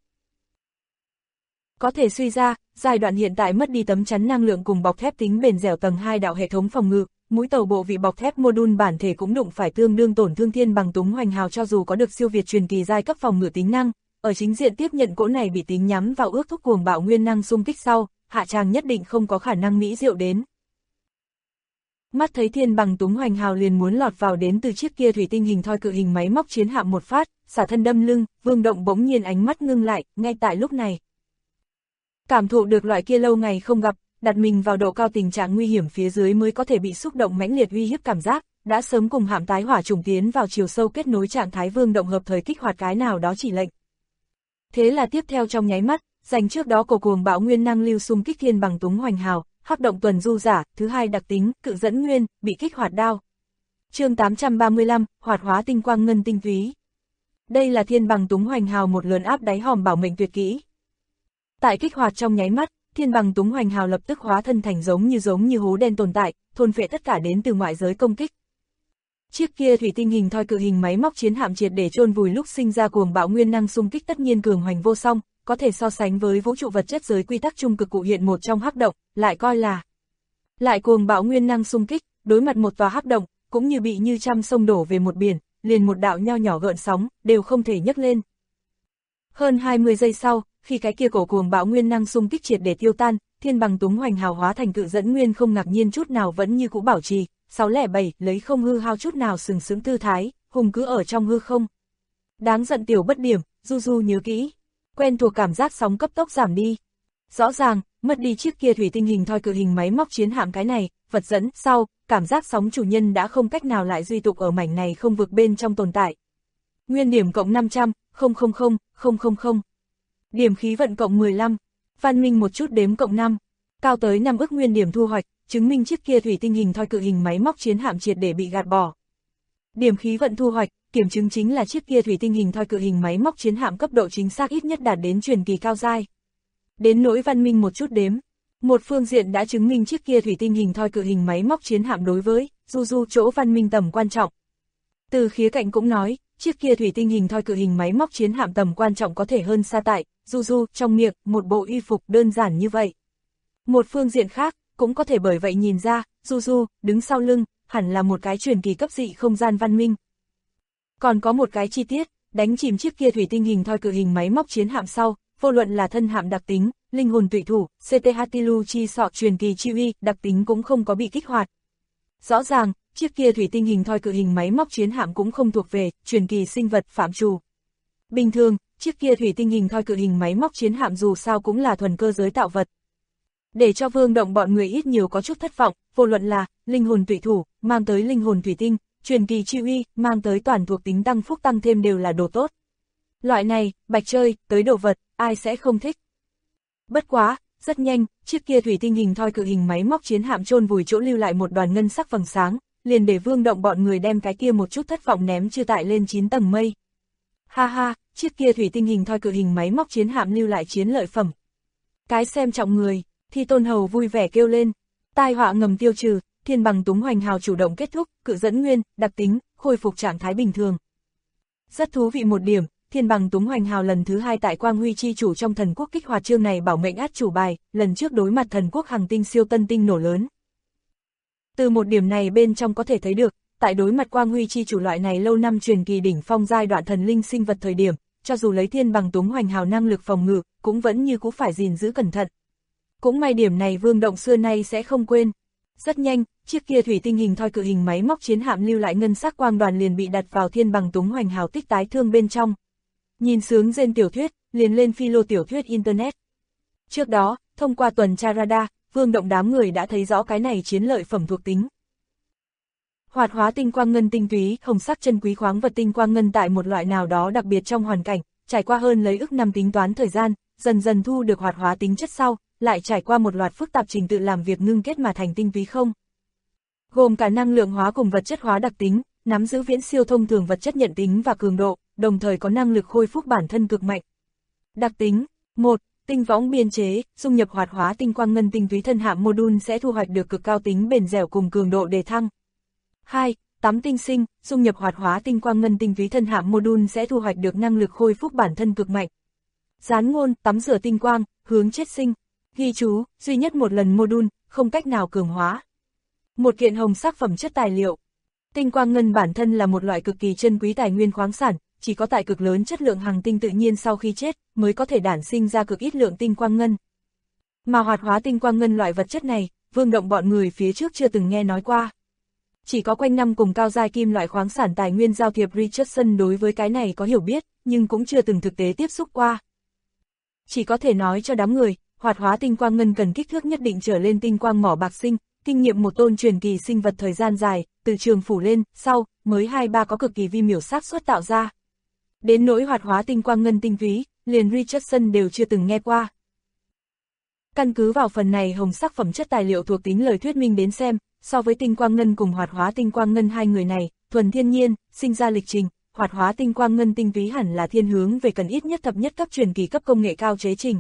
Có thể suy ra, giai đoạn hiện tại mất đi tấm chắn năng lượng cùng bọc thép tính bền dẻo tầng 2 đạo hệ thống phòng ngự, mũi tàu bộ vị bọc thép module bản thể cũng đụng phải tương đương tổn thương Thiên Bằng Túng hoành hào cho dù có được siêu việt truyền kỳ giai cấp phòng ngự tính năng, ở chính diện tiếp nhận cỗ này bị tính nhắm vào ước thúc cuồng bạo nguyên năng xung kích sau, hạ tràng nhất định không có khả năng mỹ diệu đến. Mắt thấy Thiên Bằng Túng hoành hào liền muốn lọt vào đến từ chiếc kia thủy tinh hình thoi cự hình máy móc chiến hạm một phát, xả thân đâm lưng, Vương Động bỗng nhiên ánh mắt ngưng lại, ngay tại lúc này. Cảm thụ được loại kia lâu ngày không gặp, đặt mình vào độ cao tình trạng nguy hiểm phía dưới mới có thể bị xúc động mãnh liệt uy hiếp cảm giác, đã sớm cùng hạm tái hỏa trùng tiến vào chiều sâu kết nối trạng thái Vương Động hợp thời kích hoạt cái nào đó chỉ lệnh. Thế là tiếp theo trong nháy mắt, dành trước đó cổ cuồng bạo nguyên năng lưu xung kích Thiên Bằng Túng hoành hào, hắc động tuần du giả, thứ hai đặc tính, cự dẫn nguyên, bị kích hoạt đao. Chương 835, hoạt hóa tinh quang ngân tinh túy. Đây là Thiên Bằng Túng hoành hào một lớn áp đáy hòm bảo mệnh tuyệt kỹ. Tại kích hoạt trong nháy mắt, Thiên Bằng Túng hoành hào lập tức hóa thân thành giống như hố đen tồn tại, thôn phệ tất cả đến từ ngoại giới công kích. Chiếc kia thủy tinh hình thoi cự hình máy móc chiến hạm triệt để chôn vùi lúc sinh ra cuồng bạo nguyên năng xung kích tất nhiên cường hoành vô song, có thể so sánh với vũ trụ vật chất giới quy tắc trung cực cụ hiện một trong hắc động, lại coi là lại cuồng bạo nguyên năng xung kích, đối mặt một tòa hắc động, cũng như bị như trăm sông đổ về một biển, liền một đạo nho nhỏ gợn sóng, đều không thể nhấc lên. Hơn 20 giây sau, khi cái kia cổ cuồng bạo nguyên năng xung kích triệt để tiêu tan, Thiên Bằng Túng hoành hào hóa thành cự dẫn nguyên không ngạc nhiên chút nào vẫn như cũ bảo trì, 607 lấy không hư hao chút nào sừng sững tư thái, hùng cứ ở trong hư không. Đáng giận tiểu bất điểm, Du Du nhớ kỹ. Quen thuộc cảm giác sóng cấp tốc giảm đi. Rõ ràng, mất đi chiếc kia thủy tinh hình thoi cự hình máy móc chiến hạm cái này, vật dẫn, sau, cảm giác sóng chủ nhân đã không cách nào lại duy tục ở mảnh này không vực bên trong tồn tại. Nguyên điểm cộng 500, 000. Điểm khí vận cộng 15, văn minh một chút đếm cộng 5, cao tới 5 ức nguyên điểm thu hoạch, chứng minh chiếc kia thủy tinh hình thoi cự hình máy móc chiến hạm triệt để bị gạt bỏ. Điểm khí vận thu hoạch, kiểm chứng chính là chiếc kia thủy tinh hình thoi cự hình máy móc chiến hạm cấp độ chính xác ít nhất đạt đến truyền kỳ cao giai. Đến nỗi văn minh một chút đếm, một phương diện đã chứng minh chiếc kia thủy tinh hình thoi cự hình máy móc chiến hạm đối với Du Du chỗ văn minh tầm quan trọng. Từ khía cạnh cũng nói, chiếc kia thủy tinh hình thoi cự hình máy móc chiến hạm tầm quan trọng có thể hơn xa tại Du Du trong miệng một bộ y phục đơn giản như vậy. Một phương diện khác, cũng có thể bởi vậy nhìn ra, Du Du đứng sau lưng, hẳn là một cái truyền kỳ cấp dị không gian văn minh. Còn có một cái chi tiết, đánh chìm chiếc kia thủy tinh hình thoi cự hình máy móc chiến hạm sau, vô luận là thân hạm đặc tính, linh hồn tụy thủ, CT Hatilu chi sọ truyền kỳ chi uy, đặc tính cũng không có bị kích hoạt. Rõ ràng, chiếc kia thủy tinh hình thoi cự hình máy móc chiến hạm cũng không thuộc về truyền kỳ sinh vật phạm trù. Bình thường, chiếc kia thủy tinh hình thoi cự hình máy móc chiến hạm dù sao cũng là thuần cơ giới tạo vật. Để cho Vương Động bọn người ít nhiều có chút thất vọng, vô luận là linh hồn tụy thủ, mang tới linh hồn thủy tinh, truyền kỳ chi uy, mang tới toàn thuộc tính tăng phúc tăng thêm đều là đồ tốt. Loại này, bạch chơi, tới đồ vật, ai sẽ không thích. Bất quá, rất nhanh, chiếc kia thủy tinh hình thoi cự hình máy móc chiến hạm chôn vùi chỗ lưu lại một đoàn ngân sắc vầng sáng, liền để Vương Động bọn người đem cái kia một chút thất vọng ném chư tại lên 9 tầng mây. Ha ha, chiếc kia thủy tinh hình thoi cự hình máy móc chiến hạm lưu lại chiến lợi phẩm. Cái xem trọng người, Thi Tôn Hầu vui vẻ kêu lên. Tai họa ngầm tiêu trừ, thiên bằng túng hoành hào chủ động kết thúc, cự dẫn nguyên, đặc tính, khôi phục trạng thái bình thường. Rất thú vị một điểm, thiên bằng túng hoành hào lần thứ 2 tại Quang Huy chi chủ trong thần quốc kích hoạt chương này bảo mệnh át chủ bài, lần trước đối mặt thần quốc hành tinh siêu tân tinh nổ lớn. Từ một điểm này bên trong có thể thấy được, tại đối mặt Quang Huy chi chủ loại này lâu năm truyền kỳ đỉnh phong giai đoạn thần linh sinh vật thời điểm, cho dù lấy thiên bằng túng hoành hào năng lực phòng ngự, cũng vẫn như cũ phải gìn giữ cẩn thận. Cũng may điểm này Vương Động xưa nay sẽ không quên. Rất nhanh, chiếc kia thủy tinh hình thoi cự hình máy móc chiến hạm lưu lại ngân sắc quang đoàn liền bị đặt vào thiên bằng túng hoành hào tích tái thương bên trong. Nhìn sướng rên tiểu thuyết, liền lên philo tiểu thuyết Internet. Trước đó, thông qua tuần tra radar, Vương Động đám người đã thấy rõ cái này chiến lợi phẩm thuộc tính. Hoạt hóa tinh quang ngân tinh túy, hồng sắc chân quý khoáng vật tinh quang ngân tại một loại nào đó đặc biệt trong hoàn cảnh, trải qua hơn lấy ức năm tính toán thời gian, dần dần thu được hoạt hóa tính chất sau, lại trải qua một loạt phức tạp trình tự làm việc ngưng kết mà thành tinh túy không. Gồm cả năng lượng hóa cùng vật chất hóa đặc tính, nắm giữ viễn siêu thông thường vật chất nhận tính và cường độ, đồng thời có năng lực khôi phục bản thân cực mạnh. Đặc tính 1. Tinh võng biên chế, dung nhập hoạt hóa tinh quang ngân tinh túy thân hạm module sẽ thu hoạch được cực cao tính bền dẻo cùng cường độ đề thăng. 2. Tắm tinh sinh, dung nhập hoạt hóa tinh quang ngân tinh túy thân hạm module sẽ thu hoạch được năng lực khôi phục bản thân cực mạnh. Gián ngôn, tắm rửa tinh quang, hướng chết sinh. Ghi chú, duy nhất một lần module, không cách nào cường hóa. Một kiện hồng sắc phẩm chất tài liệu. Tinh quang ngân bản thân là một loại cực kỳ chân quý tài nguyên khoáng sản, chỉ có tại cực lớn chất lượng hành tinh tự nhiên sau khi chết, mới có thể đản sinh ra cực ít lượng tinh quang ngân. Mà hoạt hóa tinh quang ngân loại vật chất này, Vương Động bọn người phía trước chưa từng nghe nói qua. Chỉ có quanh năm cùng cao giai kim loại khoáng sản tài nguyên giao thiệp Richardson đối với cái này có hiểu biết, nhưng cũng chưa từng thực tế tiếp xúc qua. Chỉ có thể nói cho đám người, hoạt hóa tinh quang ngân cần kích thước nhất định trở lên tinh quang mỏ bạc sinh, kinh nghiệm một tôn truyền kỳ sinh vật thời gian dài, từ trường phủ lên, sau, mới 2-3 có cực kỳ vi miểu xác suất tạo ra. Đến nỗi hoạt hóa tinh quang ngân tinh túy, liền Richardson đều chưa từng nghe qua. Căn cứ vào phần này hồng sắc phẩm chất tài liệu thuộc tính lời thuyết minh đến xem, so với tinh quang ngân cùng hoạt hóa tinh quang ngân hai người này, thuần thiên nhiên, sinh ra lịch trình, hoạt hóa tinh quang ngân tinh túy hẳn là thiên hướng về cần ít nhất thập nhất cấp truyền kỳ cấp công nghệ cao chế trình.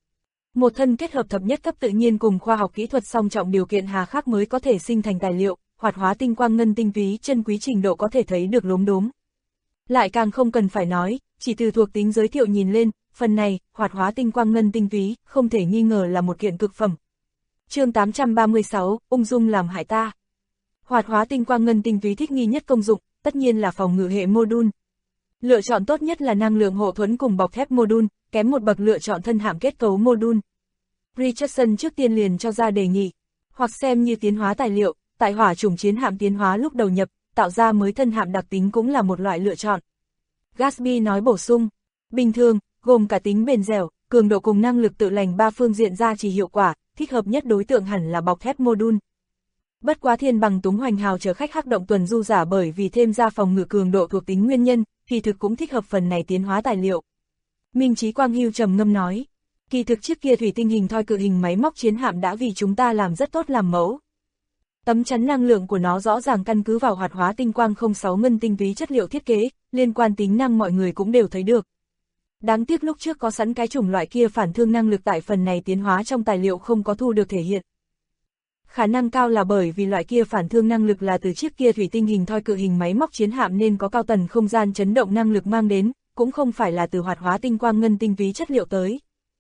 Một thân kết hợp thập nhất cấp tự nhiên cùng khoa học kỹ thuật song trọng điều kiện hà khắc mới có thể sinh thành tài liệu, hoạt hóa tinh quang ngân tinh túy chân quý trình độ có thể thấy được lốm đốm. Lại càng không cần phải nói, chỉ từ thuộc tính giới thiệu nhìn lên, phần này, hoạt hóa tinh quang ngân tinh túy, không thể nghi ngờ là một kiện cực phẩm. Chương 836, ung dung làm hại ta. Hoạt hóa tinh quang ngân tinh túy thích nghi nhất công dụng, tất nhiên là phòng ngự hệ module. Lựa chọn tốt nhất là năng lượng hộ thuẫn cùng bọc thép module, kém một bậc lựa chọn thân hạm kết cấu module. Richardson trước tiên liền cho ra đề nghị, hoặc xem như tiến hóa tài liệu, tại hỏa chủng chiến hạm tiến hóa lúc đầu nhập, tạo ra mới thân hạm đặc tính cũng là một loại lựa chọn. Gatsby nói bổ sung, bình thường, gồm cả tính bền dẻo, cường độ cùng năng lực tự lành ba phương diện ra chỉ hiệu quả, thích hợp nhất đối tượng hẳn là bọc thép module. Bất quá thiên bằng túng hoành hào chở khách hắc động tuần du giả bởi vì thêm ra phòng ngự cường độ thuộc tính nguyên nhân, thì thực cũng thích hợp phần này tiến hóa tài liệu. Minh Chí Quang Hưu trầm ngâm nói, kỳ thực chiếc kia thủy tinh hình thoi cự hình máy móc chiến hạm đã vì chúng ta làm rất tốt làm mẫu. Tấm chắn năng lượng của nó rõ ràng căn cứ vào hoạt hóa tinh quang 06 ngân tinh túy chất liệu thiết kế, liên quan tính năng mọi người cũng đều thấy được. Đáng tiếc lúc trước có sẵn cái chủng loại kia phản thương năng lực tại phần này tiến hóa trong tài liệu không có thu được thể hiện. Khả năng cao là bởi vì loại kia phản thương năng lực là từ chiếc kia thủy tinh hình thoi cự hình máy móc chiến hạm nên có cao tần không gian chấn động năng lực mang đến, cũng không phải là từ hoạt hóa tinh quang ngân tinh túy chất liệu tới.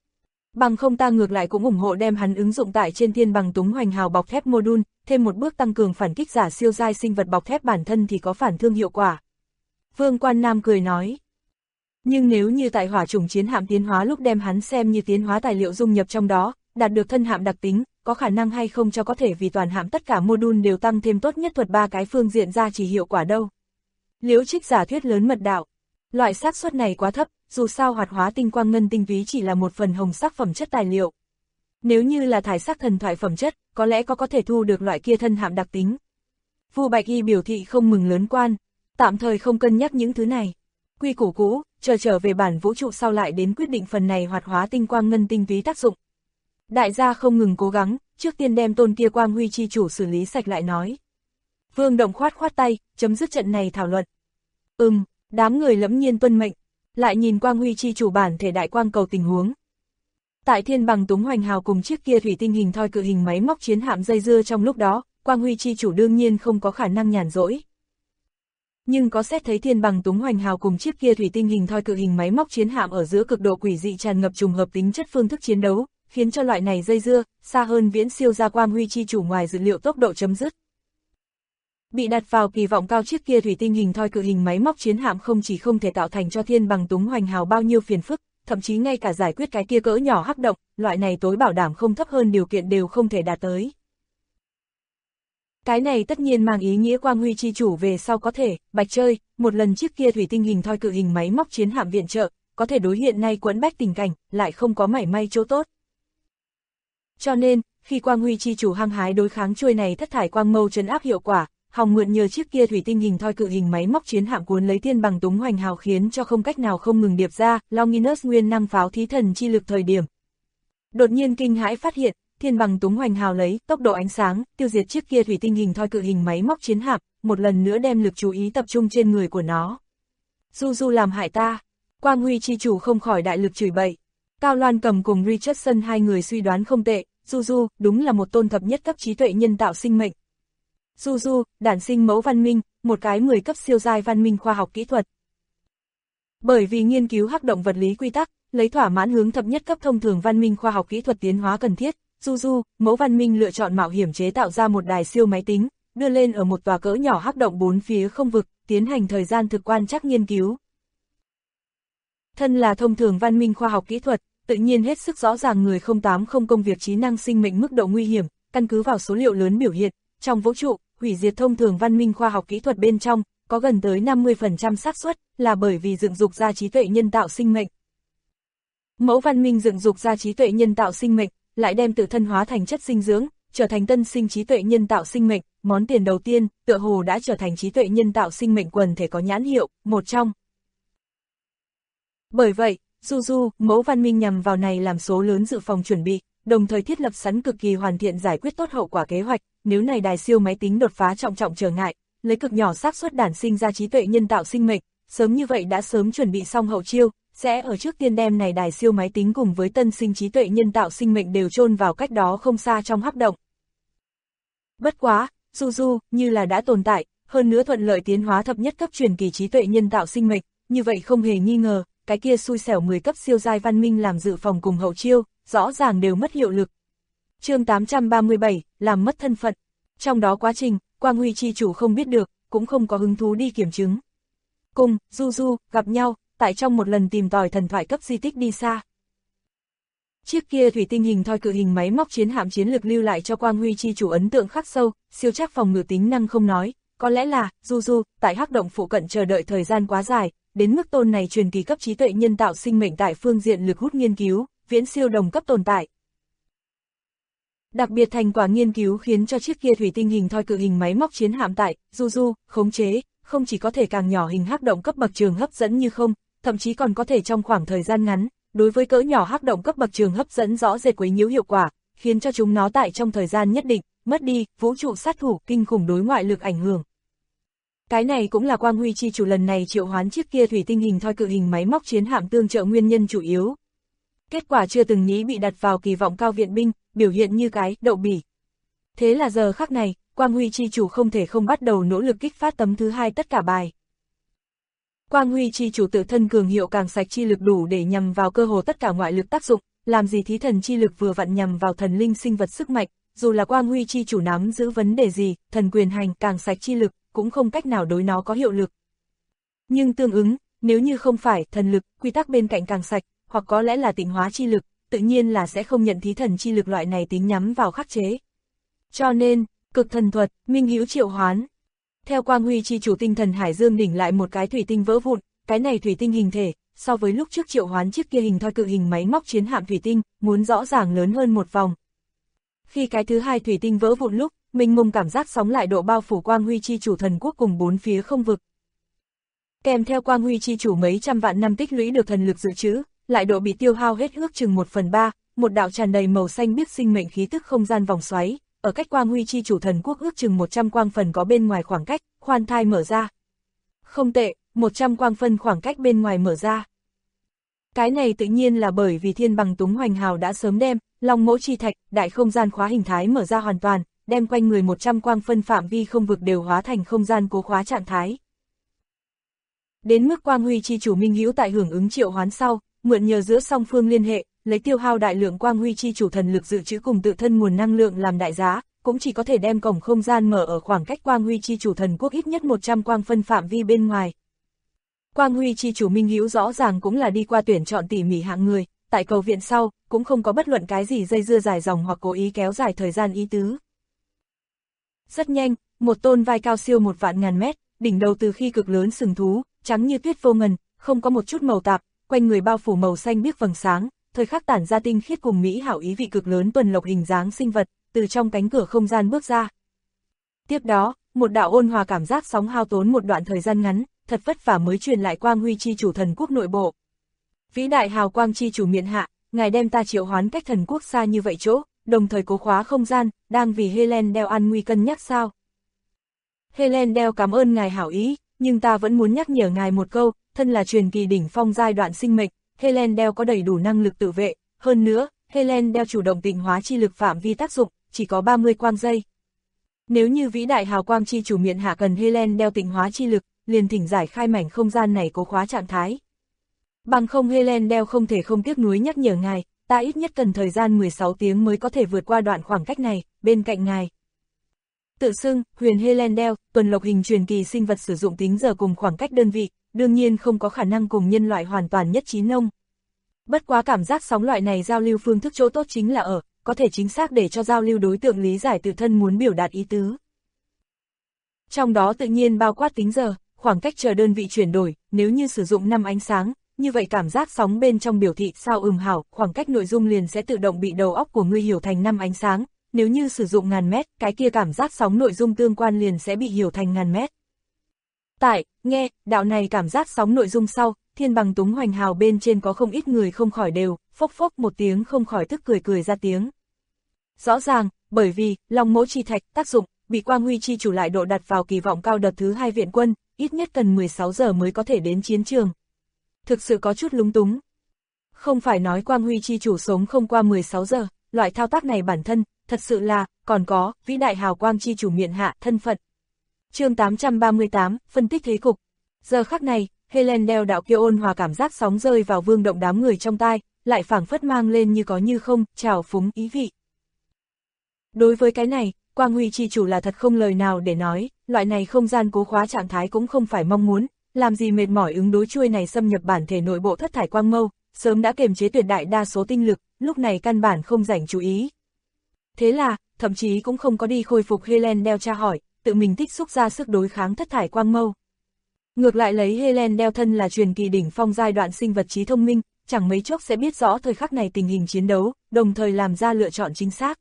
Bằng không ta ngược lại cũng ủng hộ đem hắn ứng dụng tại trên thiên bằng túng hoành hào bọc thép module, thêm một bước tăng cường phản kích giả siêu giai sinh vật bọc thép bản thân thì có phản thương hiệu quả. Vương Quan Nam cười nói. Nhưng nếu như tại hỏa chủng chiến hạm tiến hóa lúc đem hắn xem như tiến hóa tài liệu dung nhập trong đó, đạt được thân hạm đặc tính, có khả năng hay không cho có thể vì toàn hạm tất cả module đều tăng thêm tốt nhất thuật 3 cái phương diện ra chỉ hiệu quả đâu. Liễu Trích giả thuyết lớn mật đạo. Loại xác suất này quá thấp, dù sao hoạt hóa tinh quang ngân tinh túy chỉ là một phần hồng sắc phẩm chất tài liệu. Nếu như là thải sắc thần thoại phẩm chất, có lẽ có thể thu được loại kia thân hạm đặc tính. Vu Bạch Y biểu thị không mừng lớn quan, tạm thời không cân nhắc những thứ này. Quy củ cũ, chờ trở về bản vũ trụ sau lại đến quyết định phần này hoạt hóa tinh quang ngân tinh túy tác dụng. Đại gia không ngừng cố gắng, trước tiên đem tôn kia Quang Huy chi chủ xử lý sạch lại nói. Vương Động khoát khoát tay, chấm dứt trận này thảo luận. Đám người lẫm nhiên tuân mệnh, lại nhìn Quang Huy chi chủ bản thể đại quang cầu tình huống. Tại thiên bằng túng hoành hào cùng chiếc kia thủy tinh hình thoi cự hình máy móc chiến hạm dây dưa trong lúc đó, Quang Huy chi chủ đương nhiên không có khả năng nhàn rỗi. Nhưng có xét thấy thiên bằng túng hoành hào cùng chiếc kia thủy tinh hình thoi cự hình máy móc chiến hạm ở giữa cực độ quỷ dị tràn ngập trùng hợp tính chất phương thức chiến đấu, khiến cho loại này dây dưa, xa hơn viễn siêu ra Quang Huy chi chủ ngoài dự liệu tốc độ chấm dứt. Bị đặt vào kỳ vọng cao chiếc kia thủy tinh hình thoi cự hình máy móc chiến hạm không chỉ không thể tạo thành cho thiên bằng túng hoành hào bao nhiêu phiền phức, thậm chí ngay cả giải quyết cái kia cỡ nhỏ hắc động, loại này tối bảo đảm không thấp hơn điều kiện đều không thể đạt tới. Cái này tất nhiên mang ý nghĩa Quang Huy chi chủ về sau có thể, bạch chơi, một lần chiếc kia thủy tinh hình thoi cự hình máy móc chiến hạm viện trợ, có thể đối hiện nay quẫn bách tình cảnh, lại không có mảy may chỗ tốt. Cho nên, khi Quang Huy chi chủ hăng hái đối kháng chuôi này thất thải quang mâu trấn áp hiệu quả, hòng mượn nhờ chiếc kia thủy tinh hình thoi cự hình máy móc chiến hạm cuốn lấy thiên bằng túng hoành hào khiến cho không cách nào không ngừng điệp ra, Longinus nguyên năng pháo thí thần chi lực thời điểm. Đột nhiên kinh hãi phát hiện, thiên bằng túng hoành hào lấy tốc độ ánh sáng, tiêu diệt chiếc kia thủy tinh hình thoi cự hình máy móc chiến hạm, một lần nữa đem lực chú ý tập trung trên người của nó. Du làm hại ta, Quang Huy chi chủ không khỏi đại lực chửi bậy. Cao Loan Cầm cùng Richardson hai người suy đoán không tệ, Du đúng là một tôn thập nhất cấp trí tuệ nhân tạo sinh mệnh. Du, đản sinh mẫu văn minh, một cái 10 cấp siêu giai văn minh khoa học kỹ thuật. Bởi vì nghiên cứu hắc động vật lý quy tắc, lấy thỏa mãn hướng thập nhất cấp thông thường văn minh khoa học kỹ thuật tiến hóa cần thiết, Du, mẫu văn minh lựa chọn mạo hiểm chế tạo ra một đài siêu máy tính, đưa lên ở một tòa cỡ nhỏ hắc động bốn phía không vực, tiến hành thời gian thực quan trắc nghiên cứu. Thân là thông thường văn minh khoa học kỹ thuật, tự nhiên hết sức rõ ràng người 080 công việc trí năng sinh mệnh mức độ nguy hiểm, căn cứ vào số liệu lớn biểu hiện, trong vũ trụ, hủy diệt thông thường văn minh khoa học kỹ thuật bên trong, có gần tới 50% xác suất là bởi vì dựng dục ra trí tuệ nhân tạo sinh mệnh. Mẫu văn minh dựng dục ra trí tuệ nhân tạo sinh mệnh, lại đem tự thân hóa thành chất dinh dưỡng, trở thành tân sinh trí tuệ nhân tạo sinh mệnh, món tiền đầu tiên, tựa hồ đã trở thành trí tuệ nhân tạo sinh mệnh quần thể có nhãn hiệu, một trong. Bởi vậy, Du, mẫu văn minh nhằm vào này làm số lớn dự phòng chuẩn bị, đồng thời thiết lập sẵn cực kỳ hoàn thiện giải quyết tốt hậu quả kế hoạch, nếu này đài siêu máy tính đột phá trọng trở ngại, lấy cực nhỏ xác suất đản sinh ra trí tuệ nhân tạo sinh mệnh, sớm như vậy đã sớm chuẩn bị xong hậu chiêu, sẽ ở trước tiên đem này đài siêu máy tính cùng với tân sinh trí tuệ nhân tạo sinh mệnh đều chôn vào cách đó không xa trong hắc động. Bất quá, Du như là đã tồn tại, hơn nữa thuận lợi tiến hóa thập nhất cấp truyền kỳ trí tuệ nhân tạo sinh mệnh, như vậy không hề nghi ngờ, cái kia xui xẻo 10 cấp siêu giai văn minh làm dự phòng cùng hậu chiêu, rõ ràng đều mất hiệu lực. Chương 837, làm mất thân phận. Trong đó quá trình, Quang Huy chi chủ không biết được, cũng không có hứng thú đi kiểm chứng. Cùng, Du, gặp nhau, tại trong một lần tìm tòi thần thoại cấp di tích đi xa. Chiếc kia thủy tinh hình thoi cự hình máy móc chiến hạm chiến lực lưu lại cho Quang Huy chi chủ ấn tượng khắc sâu, siêu chắc phòng ngự tính năng không nói, có lẽ là, Du, tại hắc động phụ cận chờ đợi thời gian quá dài, đến mức tôn này truyền kỳ cấp trí tuệ nhân tạo sinh mệnh tại phương diện lực hút nghiên cứu, viễn siêu đồng cấp tồn tại. Đặc biệt thành quả nghiên cứu khiến cho chiếc kia thủy tinh hình thoi cự hình máy móc chiến hạm tại, Du, khống chế, không chỉ có thể càng nhỏ hình hắc động cấp bậc trường hấp dẫn như không, thậm chí còn có thể trong khoảng thời gian ngắn, đối với cỡ nhỏ hắc động cấp bậc trường hấp dẫn rõ rệt quấy nhiễu hiệu quả, khiến cho chúng nó tại trong thời gian nhất định, mất đi, vũ trụ sát thủ, kinh khủng đối ngoại lực ảnh hưởng. Cái này cũng là Quang Huy chi chủ lần này triệu hoán chiếc kia thủy tinh hình thoi cự hình máy móc chiến hạm tương trợ nguyên nhân chủ yếu. Kết quả chưa từng nghĩ bị đặt vào kỳ vọng cao viện binh, biểu hiện như cái đậu bỉ. Thế là giờ khắc này, Quang Huy chi chủ không thể không bắt đầu nỗ lực kích phát tấm thứ hai tất cả bài. Quang Huy chi chủ tự thân cường hiệu càng sạch chi lực đủ để nhằm vào cơ hồ tất cả ngoại lực tác dụng, làm gì thí thần chi lực vừa vặn nhằm vào thần linh sinh vật sức mạnh, dù là Quang Huy chi chủ nắm giữ vấn đề gì, thần quyền hành càng sạch chi lực, cũng không cách nào đối nó có hiệu lực. Nhưng tương ứng, nếu như không phải thần lực, quy tắc bên cạnh càng sạch, hoặc có lẽ là tịnh hóa chi lực, tự nhiên là sẽ không nhận thí thần chi lực loại này tính nhắm vào khắc chế. Cho nên, cực thần thuật, minh hữu triệu hoán. Theo Quang Huy chi chủ tinh thần hải dương đỉnh lại một cái thủy tinh vỡ vụn, cái này thủy tinh hình thể, so với lúc trước triệu hoán chiếc kia hình thoi cự hình máy móc chiến hạm thủy tinh, muốn rõ ràng lớn hơn một vòng. Khi cái thứ hai thủy tinh vỡ vụn lúc, mênh mông cảm giác sóng lại độ bao phủ Quang Huy chi chủ thần quốc cùng bốn phía không vực. Kèm theo Quang Huy chi chủ mấy trăm vạn năm tích lũy được thần lực dự trữ, lại độ bị tiêu hao hết ước chừng 1/3, một đạo tràn đầy màu xanh biếc sinh mệnh khí tức không gian vòng xoáy, ở cách Quang Huy chi chủ thần quốc ước chừng 100 quang phần có bên ngoài khoảng cách, khoan thai mở ra. Không tệ, 100 quang phân khoảng cách bên ngoài mở ra. Cái này tự nhiên là bởi vì Thiên Bằng Túng Hoành Hào đã sớm đem Long Mẫu Chi Thạch, đại không gian khóa hình thái mở ra hoàn toàn, đem quanh người 100 quang phân phạm vi không vực đều hóa thành không gian cố khóa trạng thái. Đến mức Quang Huy chi chủ minh hữu tại hưởng ứng triệu hoán sau, mượn nhờ giữa song phương liên hệ, lấy tiêu hao đại lượng Quang Huy chi chủ thần lực dự trữ cùng tự thân nguồn năng lượng làm đại giá, cũng chỉ có thể đem cổng không gian mở ở khoảng cách Quang Huy chi chủ thần quốc ít nhất 100 quang phân phạm vi bên ngoài. Quang Huy chi chủ minh hữu rõ ràng cũng là đi qua tuyển chọn tỉ mỉ hạng người, tại cầu viện sau, cũng không có bất luận cái gì dây dưa dài dòng hoặc cố ý kéo dài thời gian ý tứ. Rất nhanh, một tôn vai cao siêu 1.000.000 mét, đỉnh đầu từ khi cực lớn sừng thú, trắng như tuyết vô ngần, không có một chút màu tạp, quanh người bao phủ màu xanh biếc vầng sáng, thời khắc tản ra tinh khiết cùng mỹ hảo ý vị cực lớn tuần lộc hình dáng sinh vật, từ trong cánh cửa không gian bước ra. Tiếp đó, một đạo ôn hòa cảm giác sóng hao tốn một đoạn thời gian ngắn, thật vất vả mới truyền lại Quang Huy chi chủ thần quốc nội bộ. Vĩ đại hào quang chi chủ miện hạ, ngài đem ta triệu hoán cách thần quốc xa như vậy chỗ, đồng thời cố khóa không gian, đang vì Helen Dell an nguy cân nhắc sao? Helen Dell cảm ơn ngài hảo ý, nhưng ta vẫn muốn nhắc nhở ngài một câu, thân là truyền kỳ đỉnh phong giai đoạn sinh mệnh, Helen Dell có đầy đủ năng lực tự vệ, hơn nữa, Helen Dell chủ động tịnh hóa chi lực phạm vi tác dụng, chỉ có 30 quang giây. Nếu như vĩ đại hào quang chi chủ miện hạ cần Helen Dell tịnh hóa chi lực, liền thỉnh giải khai mảnh không gian này cố khóa trạng thái. Bằng không Helen Dell không thể không tiếc nuối nhắc nhở ngài, ta ít nhất cần thời gian 16 tiếng mới có thể vượt qua đoạn khoảng cách này, bên cạnh ngài. Tự xưng, huyền Helen Dell, tuần lộc hình truyền kỳ sinh vật sử dụng tính giờ cùng khoảng cách đơn vị, đương nhiên không có khả năng cùng nhân loại hoàn toàn nhất trí nông. Bất quá cảm giác sóng loại này giao lưu phương thức chỗ tốt chính là có thể chính xác để cho giao lưu đối tượng lý giải tự thân muốn biểu đạt ý tứ. Trong đó tự nhiên bao quát tính giờ, khoảng cách chờ đơn vị chuyển đổi, nếu như sử dụng 5 ánh sáng, như vậy cảm giác sóng bên trong biểu thị sao hảo, khoảng cách nội dung liền sẽ tự động bị đầu óc của ngươi hiểu thành 5 ánh sáng, nếu như sử dụng 1000 mét, cái kia cảm giác sóng nội dung tương quan liền sẽ bị hiểu thành 1000 mét. Nghe, đạo này cảm giác sóng nội dung sau, Thiên Bằng Túng Hoành Hào bên trên có không ít người không khỏi đều, phốc phốc một tiếng không khỏi tức cười ra tiếng. Rõ ràng, bởi vì, Long Mẫu Chi Thạch, tác dụng, bị Quang Huy chi chủ lại độ đặt vào kỳ vọng cao đợt thứ 2 viện quân, ít nhất cần 16 giờ mới có thể đến chiến trường. Thực sự có chút lúng túng. Không phải nói Quang Huy chi chủ sống không qua 16 giờ, loại thao tác này bản thân, thật sự là, còn có, vĩ đại hào quang chi chủ miện hạ, thân phận. Chương 838, phân tích thế cục. Giờ khắc này, Helen Dell đạo kia ôn hòa cảm giác sóng rơi vào vương động đám người trong tai, lại phảng phất mang lên như có như không, trào phúng ý vị. Đối với cái này, Quang Huy chi chủ là thật không lời nào để nói, loại này không gian cố khóa trạng thái cũng không phải mong muốn, làm gì mệt mỏi ứng đối chuôi này xâm nhập bản thể nội bộ thất thải quang mâu, sớm đã kiềm chế tuyệt đại đa số tinh lực, lúc này căn bản không rảnh chú ý. Thế là, thậm chí cũng không có đi khôi phục Helen Dell tra hỏi, tự mình tích xúc ra sức đối kháng thất thải quang mâu. Ngược lại lấy Helen Dell thân là truyền kỳ đỉnh phong giai đoạn sinh vật trí thông minh, chẳng mấy chốc sẽ biết rõ thời khắc này tình hình chiến đấu, đồng thời làm ra lựa chọn chính xác.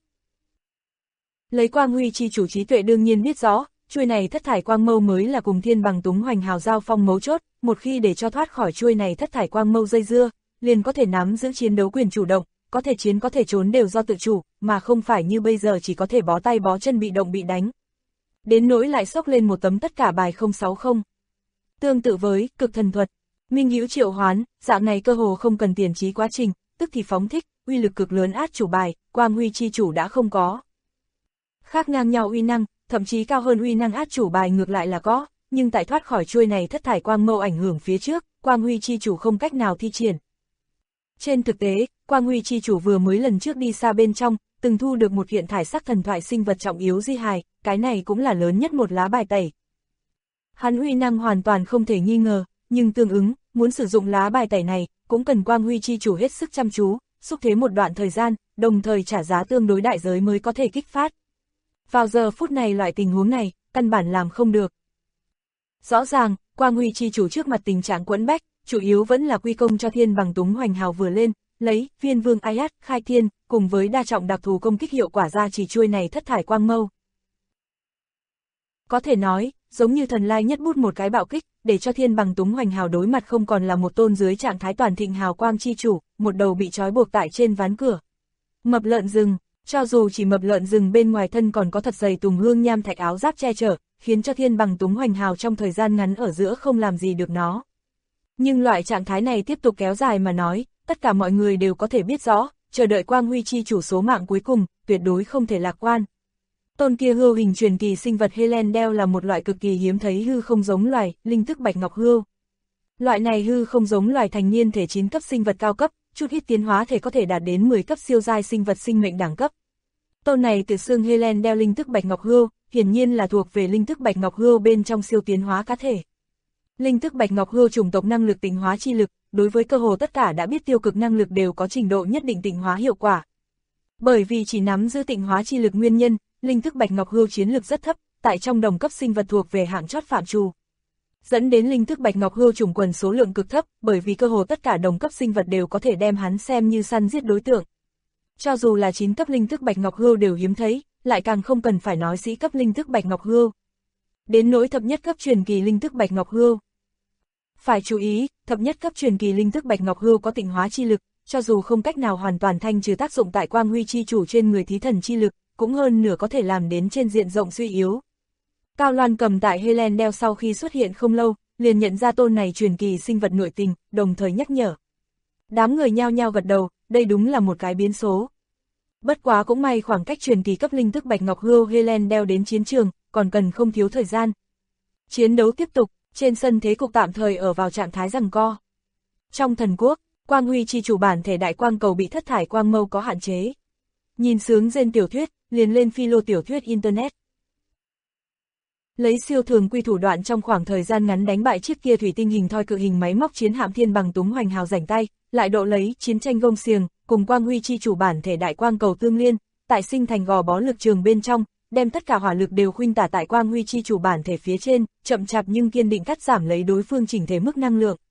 Lấy Quang Huy chi chủ trí tuệ đương nhiên biết rõ, chuôi này thất thải quang mâu mới là cùng Thiên Bằng Túng Hoành Hào giao phong mấu chốt, một khi để cho thoát khỏi chuôi này thất thải quang mâu dây dưa, liền có thể nắm giữ chiến đấu quyền chủ động, có thể chiến có thể trốn đều do tự chủ, mà không phải như bây giờ chỉ có thể bó tay bó chân bị động bị đánh. Đến nỗi lại xốc lên một tấm tất cả bài 060. Tương tự với cực thần thuật, minh hữu triệu hoán, dạng này cơ hồ không cần tiền trí quá trình, tức thì phóng thích, uy lực cực lớn át chủ bài, Quang Huy chi chủ đã không có. Khác ngang nhau uy năng, thậm chí cao hơn uy năng át chủ bài ngược lại là có, nhưng tại thoát khỏi chuôi này thất thải quang mâu ảnh hưởng phía trước, Quang Huy chi chủ không cách nào thi triển. Trên thực tế, Quang Huy chi chủ vừa mới lần trước đi xa bên trong, từng thu được một hiện thải sắc thần thoại sinh vật trọng yếu di hài, cái này cũng là lớn nhất một lá bài tẩy. Hắn uy năng hoàn toàn không thể nghi ngờ, nhưng tương ứng, muốn sử dụng lá bài tẩy này, cũng cần Quang Huy chi chủ hết sức chăm chú, xúc thế một đoạn thời gian, đồng thời trả giá tương đối đại giới mới có thể kích phát. Vào giờ phút này loại tình huống này, căn bản làm không được. Rõ ràng, Quang Huy chi chủ trước mặt tình trạng quẫn bách, chủ yếu vẫn là quy công cho Thiên Bằng Túng Hoành Hào vừa lên, lấy Viên Vương Ayat khai thiên, cùng với đa trọng đặc thù công kích hiệu quả ra chỉ chuôi này thất thải quang mâu. Có thể nói, giống như thần lai nhất bút một cái bạo kích, để cho Thiên Bằng Túng Hoành Hào đối mặt không còn là một tôn dưới trạng thái toàn thịnh hào quang chi chủ, một đầu bị trói buộc tại trên ván cửa. Mập lợn rừng, cho dù chỉ mập lợn rừng bên ngoài thân còn có thật dày tùng hương nham thạch áo giáp che chở, khiến cho Thiên Bằng Túng Hoành Hào trong thời gian ngắn ở giữa không làm gì được nó. Nhưng loại trạng thái này tiếp tục kéo dài mà nói, tất cả mọi người đều có thể biết rõ, chờ đợi Quang Huy chi chủ số mạng cuối cùng, tuyệt đối không thể lạc quan. Tôn kia hươu hình truyền kỳ sinh vật Helendel là một loại cực kỳ hiếm thấy hư không giống loài, linh thức bạch ngọc hươu. Loại này hư không giống loài thành niên thể 9 cấp sinh vật cao cấp, chút ít tiến hóa thể có thể đạt đến 10 cấp siêu giai sinh vật sinh mệnh đẳng cấp. Tôn này tự xưng Helendel linh thức bạch ngọc hươu, hiển nhiên là thuộc về linh thức bạch ngọc hươu bên trong siêu tiến hóa cá thể. Linh thức bạch ngọc hươu chủng tộc năng lực tịnh hóa chi lực, đối với cơ hồ tất cả đã biết tiêu cực năng lực đều có trình độ nhất định tịnh hóa hiệu quả. Bởi vì chỉ nắm giữ tịnh hóa chi lực nguyên nhân, linh thức bạch ngọc hươu chiến lực rất thấp, tại trong đồng cấp sinh vật thuộc về hạng chót phạm trù. Dẫn đến linh thức bạch ngọc hươu chủng quần số lượng cực thấp, bởi vì cơ hồ tất cả đồng cấp sinh vật đều có thể đem hắn xem như săn giết đối tượng. Cho dù là 9 cấp linh thức bạch ngọc hươu đều hiếm thấy, lại càng không cần phải nói sĩ cấp linh thức bạch ngọc hươu. Đến nỗi thập nhất cấp truyền kỳ linh thức bạch ngọc hươu. Phải chú ý, thập nhất cấp truyền kỳ linh thức bạch ngọc hươu có tịnh hóa chi lực, cho dù không cách nào hoàn toàn thanh trừ tác dụng tại Quang Huy chi chủ trên người thí thần chi lực, cũng hơn nửa có thể làm đến trên diện rộng suy yếu. Cao Loan Cầm tại Helendel sau khi xuất hiện không lâu, liền nhận ra tôn này truyền kỳ sinh vật nội tình, đồng thời nhắc nhở. Đám người nhao nhao gật đầu, đây đúng là một cái biến số. Bất quá cũng may khoảng cách truyền kỳ cấp linh thức bạch ngọc hươu Helendel đến chiến trường, còn cần không thiếu thời gian. Chiến đấu tiếp tục, trên sân thế cục tạm thời ở vào trạng thái giằng co. Trong thần quốc, Quang Huy chi chủ bản thể đại quang cầu bị thất thải quang mâu có hạn chế. Nhìn sướng rên tiểu thuyết, liền lên philo tiểu thuyết internet. Lấy siêu thường quy thủ đoạn trong khoảng thời gian ngắn đánh bại chiếc kia thủy tinh hình thoi cự hình máy móc chiến hạm Thiên Bằng Túng Hoành Hào rảnh tay, lại độ lấy chiến tranh gông xiềng, cùng Quang Huy chi chủ bản thể đại quang cầu tương liên, tại sinh thành gò bó lực trường bên trong, đem tất cả hỏa lực đều khuynh tả tại Quang Huy chi chủ bản thể phía trên, chậm chạp nhưng kiên định cắt giảm lấy đối phương chỉnh thể mức năng lượng.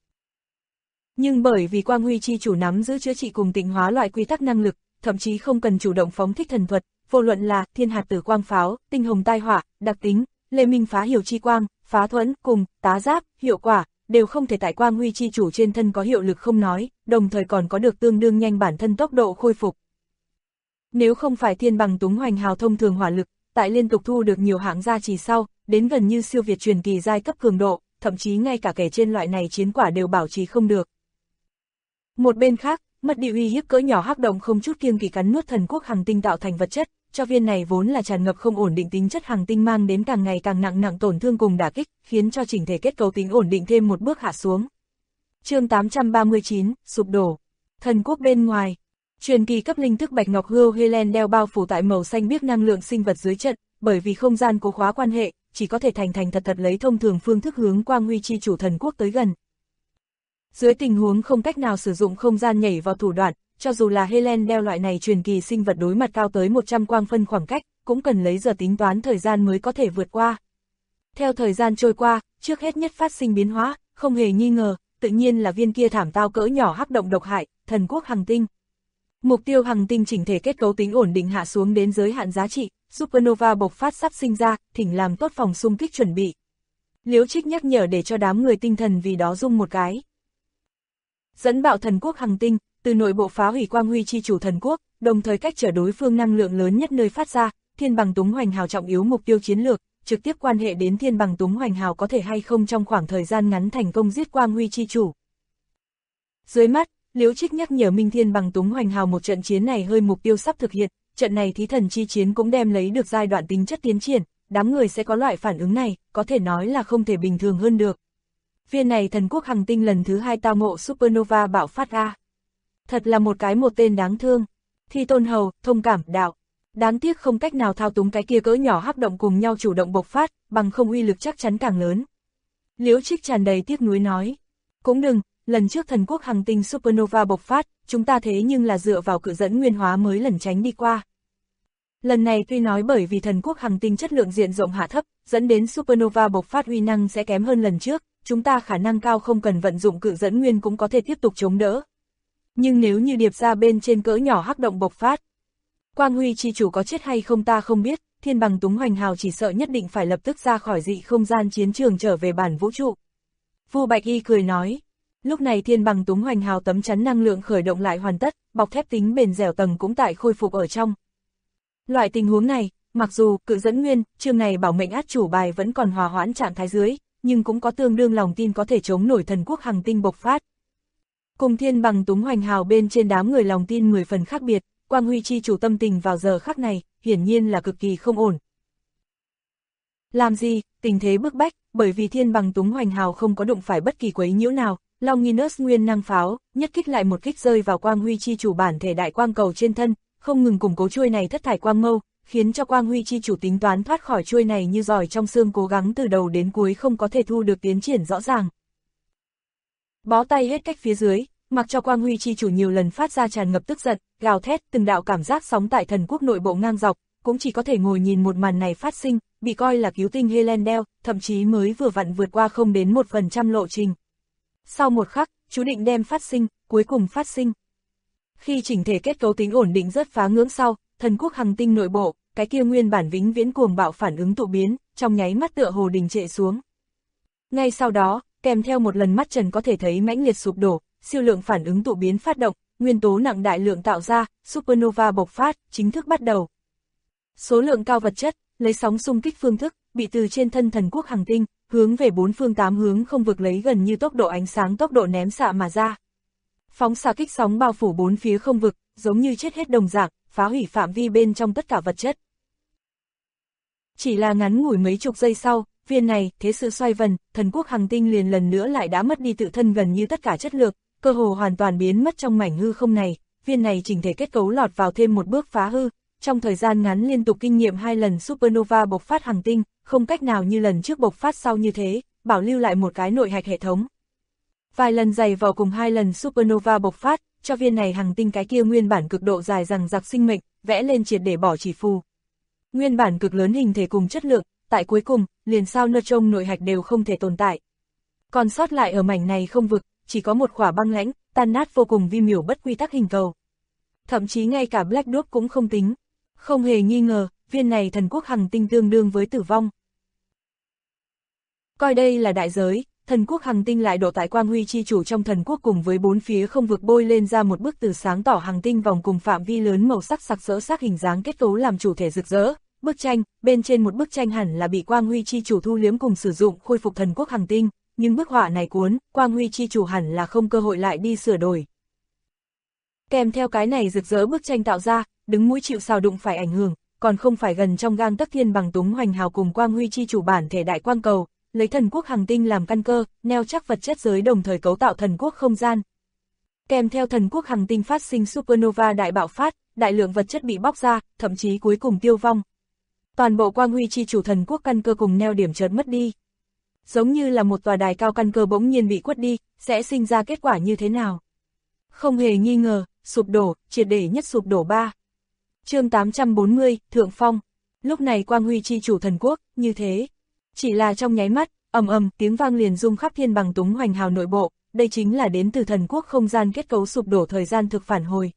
Nhưng bởi vì Quang Huy chi chủ nắm giữ chữa trị cùng tịnh hóa loại quy tắc năng lực, thậm chí không cần chủ động phóng thích thần thuật, vô luận là thiên hạt tử quang pháo, tinh hồng tai họa, đặc tính, lê minh phá hiểu chi quang, phá thuẫn, cùng tá giáp, hiệu quả, đều không thể tại Quang Huy chi chủ trên thân có hiệu lực không nói, đồng thời còn có được tương đương nhanh bản thân tốc độ khôi phục. Nếu không phải Thiên Bằng Túng Hoành Hào thông thường hỏa lực, tại liên tục thu được nhiều hạng gia trì sau, đến gần như siêu việt truyền kỳ giai cấp cường độ, thậm chí ngay cả kẻ trên loại này chiến quả đều bảo trì không được. Một bên khác, mất đi uy hiếp cỡ nhỏ hắc động không chút kiêng kỵ cắn nuốt thần quốc hành tinh tạo thành vật chất, cho viên này vốn là tràn ngập không ổn định tính chất hành tinh mang đến càng ngày càng nặng tổn thương cùng đả kích, khiến cho chỉnh thể kết cấu tính ổn định thêm một bước hạ xuống. Chương 839, sụp đổ. Thần quốc bên ngoài, truyền kỳ cấp linh thức bạch ngọc hươu Helendel bao phủ tại màu xanh biếc năng lượng sinh vật dưới trận, bởi vì không gian cố khóa quan hệ, chỉ có thể thành thật lấy thông thường phương thức hướng Quang Huy chi chủ thần quốc tới gần. Dưới tình huống không cách nào sử dụng không gian nhảy vào thủ đoạn, cho dù là Helendel loại này truyền kỳ sinh vật đối mặt cao tới 100 quang phân khoảng cách, cũng cần lấy giờ tính toán thời gian mới có thể vượt qua. Theo thời gian trôi qua, trước hết nhất phát sinh biến hóa, không hề nghi ngờ, tự nhiên là viên kia thảm tao cỡ nhỏ hắc động độc hại, thần quốc hành tinh. Mục tiêu hành tinh chỉnh thể kết cấu tính ổn định hạ xuống đến giới hạn giá trị, supernova bộc phát sắp sinh ra, thỉnh làm tốt phòng xung kích chuẩn bị. Liễu Trích nhắc nhở để cho đám người tinh thần vì đó rung một cái. Dẫn bạo thần quốc hành tinh, từ nội bộ phá hủy Quang Huy chi chủ thần quốc, đồng thời cách trở đối phương năng lượng lớn nhất nơi phát ra, Thiên Bằng Túng Hoành Hào trọng yếu mục tiêu chiến lược, trực tiếp quan hệ đến Thiên Bằng Túng Hoành Hào có thể hay không trong khoảng thời gian ngắn thành công giết Quang Huy chi chủ. Dưới mắt, Liễu Trích nhắc nhở Minh Thiên Bằng Túng Hoành Hào một trận chiến này hơi mục tiêu sắp thực hiện, trận này thí thần chi chiến cũng đem lấy được giai đoạn tính chất tiến triển, đám người sẽ có loại phản ứng này, có thể nói là không thể bình thường hơn được. Viên này thần quốc hành tinh lần thứ 2 tao ngộ supernova bạo phát ra. Thật là một tên đáng thương. Thi Tôn Hầu, thông cảm, đạo. Đáng tiếc không cách nào thao túng cái kia cỡ nhỏ hắc động cùng nhau chủ động bộc phát, bằng không uy lực chắc chắn càng lớn. Liễu Trích tràn đầy tiếc nuối nói. Cũng đừng, lần trước thần quốc hành tinh supernova bộc phát, chúng ta thế nhưng là dựa vào cự dẫn nguyên hóa mới lẩn tránh đi qua. Lần này tuy nói bởi vì thần quốc hành tinh chất lượng diện rộng hạ thấp, dẫn đến supernova bộc phát uy năng sẽ kém hơn lần trước, chúng ta khả năng cao không cần vận dụng cự dẫn nguyên cũng có thể tiếp tục chống đỡ. Nhưng nếu như điệp ra bên trên cỡ nhỏ hắc động bộc phát, Quang Huy chi chủ có chết hay không ta không biết, Thiên Bằng Túng Hoành Hào chỉ sợ nhất định phải lập tức ra khỏi dị không gian chiến trường trở về bản vũ trụ. Vu Bạch Y cười nói, lúc này Thiên Bằng Túng Hoành Hào tấm chắn năng lượng khởi động lại hoàn tất, bọc thép tính bền dẻo tầng cũng tại khôi phục ở trong. Loại tình huống này, mặc dù cự dẫn nguyên, chương này bảo mệnh át chủ bài vẫn còn hòa hoãn trạng thái dưới, nhưng cũng có tương đương lòng tin có thể chống nổi thần quốc hành tinh bộc phát. Cùng Thiên Bằng Túng Hoành Hào bên trên đám người lòng tin 10 phần khác biệt, Quang Huy chi chủ tâm tình vào giờ khắc này, hiển nhiên là cực kỳ không ổn. Làm gì, tình thế bức bách, bởi vì Thiên Bằng Túng Hoành Hào không có đụng phải bất kỳ quấy nhiễu nào, Longinus nguyên năng pháo, nhất kích lại một kích rơi vào Quang Huy chi chủ bản thể đại quang cầu trên thân, không ngừng củng cố chuôi này thất thải quang mâu, khiến cho Quang Huy chi chủ tính toán thoát khỏi chuôi này như giỏi trong xương cố gắng từ đầu đến cuối không có thể thu được tiến triển rõ ràng. Bó tay hết cách phía dưới, mặc cho Quang Huy chi chủ nhiều lần phát ra tràn ngập tức giận, gào thét, từng đạo cảm giác sóng tại thần quốc nội bộ ngang dọc, cũng chỉ có thể ngồi nhìn một màn này phát sinh, bị coi là cứu tinh Helendel, thậm chí mới vừa vặn vượt qua không đến 1% lộ trình. Sau một khắc, chú định đem phát sinh, cuối cùng phát sinh. Khi chỉnh thể kết cấu tính ổn định rất phá ngưỡng sau, thần quốc hành tinh nội bộ, cái kia nguyên bản vĩnh viễn cuồng bạo phản ứng tụ biến, trong nháy mắt tựa hồ đình trệ xuống. Ngay sau đó, kèm theo một lần mắt trần có thể thấy mãnh liệt sụp đổ, siêu lượng phản ứng tụ biến phát động, nguyên tố nặng đại lượng tạo ra, supernova bộc phát, chính thức bắt đầu. Số lượng cao vật chất, lấy sóng xung kích phương thức, bị từ trên thân thần quốc hành tinh, hướng về bốn phương tám hướng không vực lấy gần như tốc độ ánh sáng tốc độ ném xạ mà ra. Phóng xạ kích sóng bao phủ bốn phía không vực, giống như chết hết đồng dạng, phá hủy phạm vi bên trong tất cả vật chất. Chỉ là ngắn ngủi mấy chục giây sau, viên này, thế sự xoay vần, thần quốc hành tinh liền lần nữa lại đã mất đi tự thân gần như tất cả chất lượng, cơ hồ hoàn toàn biến mất trong mảnh hư không này, viên này chỉnh thể kết cấu lọt vào thêm một bước phá hư, trong thời gian ngắn liên tục kinh nghiệm 2 lần supernova bộc phát hành tinh, không cách nào như lần trước bộc phát sau như thế, bảo lưu lại một cái nội hạch hệ thống. Vài lần dày vào cùng 2 lần supernova bộc phát, cho viên này hành tinh cái kia nguyên bản cực độ dài rằng giặc sinh mệnh, vẽ lên triệt để bỏ chỉ phù. Nguyên bản cực lớn hình thể cùng chất lượng, tại cuối cùng, liền sao neutron nội hạch đều không thể tồn tại. Còn sót lại ở mảnh này không vực, chỉ có một khỏa băng lãnh, tan nát vô cùng vi miểu bất quy tắc hình cầu. Thậm chí ngay cả Black Dwarf cũng không tính. Không hề nghi ngờ, viên này thần quốc hành tinh tương đương với tử vong. Coi đây là đại giới, thần quốc hành tinh lại độ tại Quang Huy chi chủ trong thần quốc cùng với bốn phía không vực bôi lên ra một bức từ sáng tỏ hành tinh vòng cùng phạm vi lớn màu sắc sặc sỡ sắc hình dáng kết cấu làm chủ thể rực rỡ. Bức tranh, bên trên một bức tranh hẳn là bị Quang Huy chi chủ thu liếm cùng sử dụng khôi phục thần quốc hành tinh, nhưng bức họa này cuốn, Quang Huy chi chủ hẳn là không cơ hội lại đi sửa đổi. Kèm theo cái này rực rỡ bức tranh tạo ra, đứng mũi chịu sào đụng phải ảnh hưởng, còn không phải gần trong gang tấc Thiên Bằng Túng Hoành Hào cùng Quang Huy chi chủ bản thể đại quang cầu, lấy thần quốc hành tinh làm căn cơ, neo chắc vật chất giới đồng thời cấu tạo thần quốc không gian. Kèm theo thần quốc hành tinh phát sinh supernova đại bạo phát, đại lượng vật chất bị bóc ra, thậm chí cuối cùng tiêu vong. Toàn bộ Quang Huy chi chủ thần quốc căn cơ cùng neo điểm chợt mất đi. Giống như là một tòa đài cao căn cơ bỗng nhiên bị quất đi, sẽ sinh ra kết quả như thế nào? Không hề nghi ngờ, sụp đổ, triệt để nhất sụp đổ 3. Chương 840, Thượng Phong. Lúc này Quang Huy chi chủ thần quốc, như thế. Chỉ là trong nháy mắt, ầm ầm, tiếng vang liền rung khắp Thiên Bằng Túng Hoành Hào nội bộ, đây chính là đến từ thần quốc không gian kết cấu sụp đổ thời gian thực phản hồi.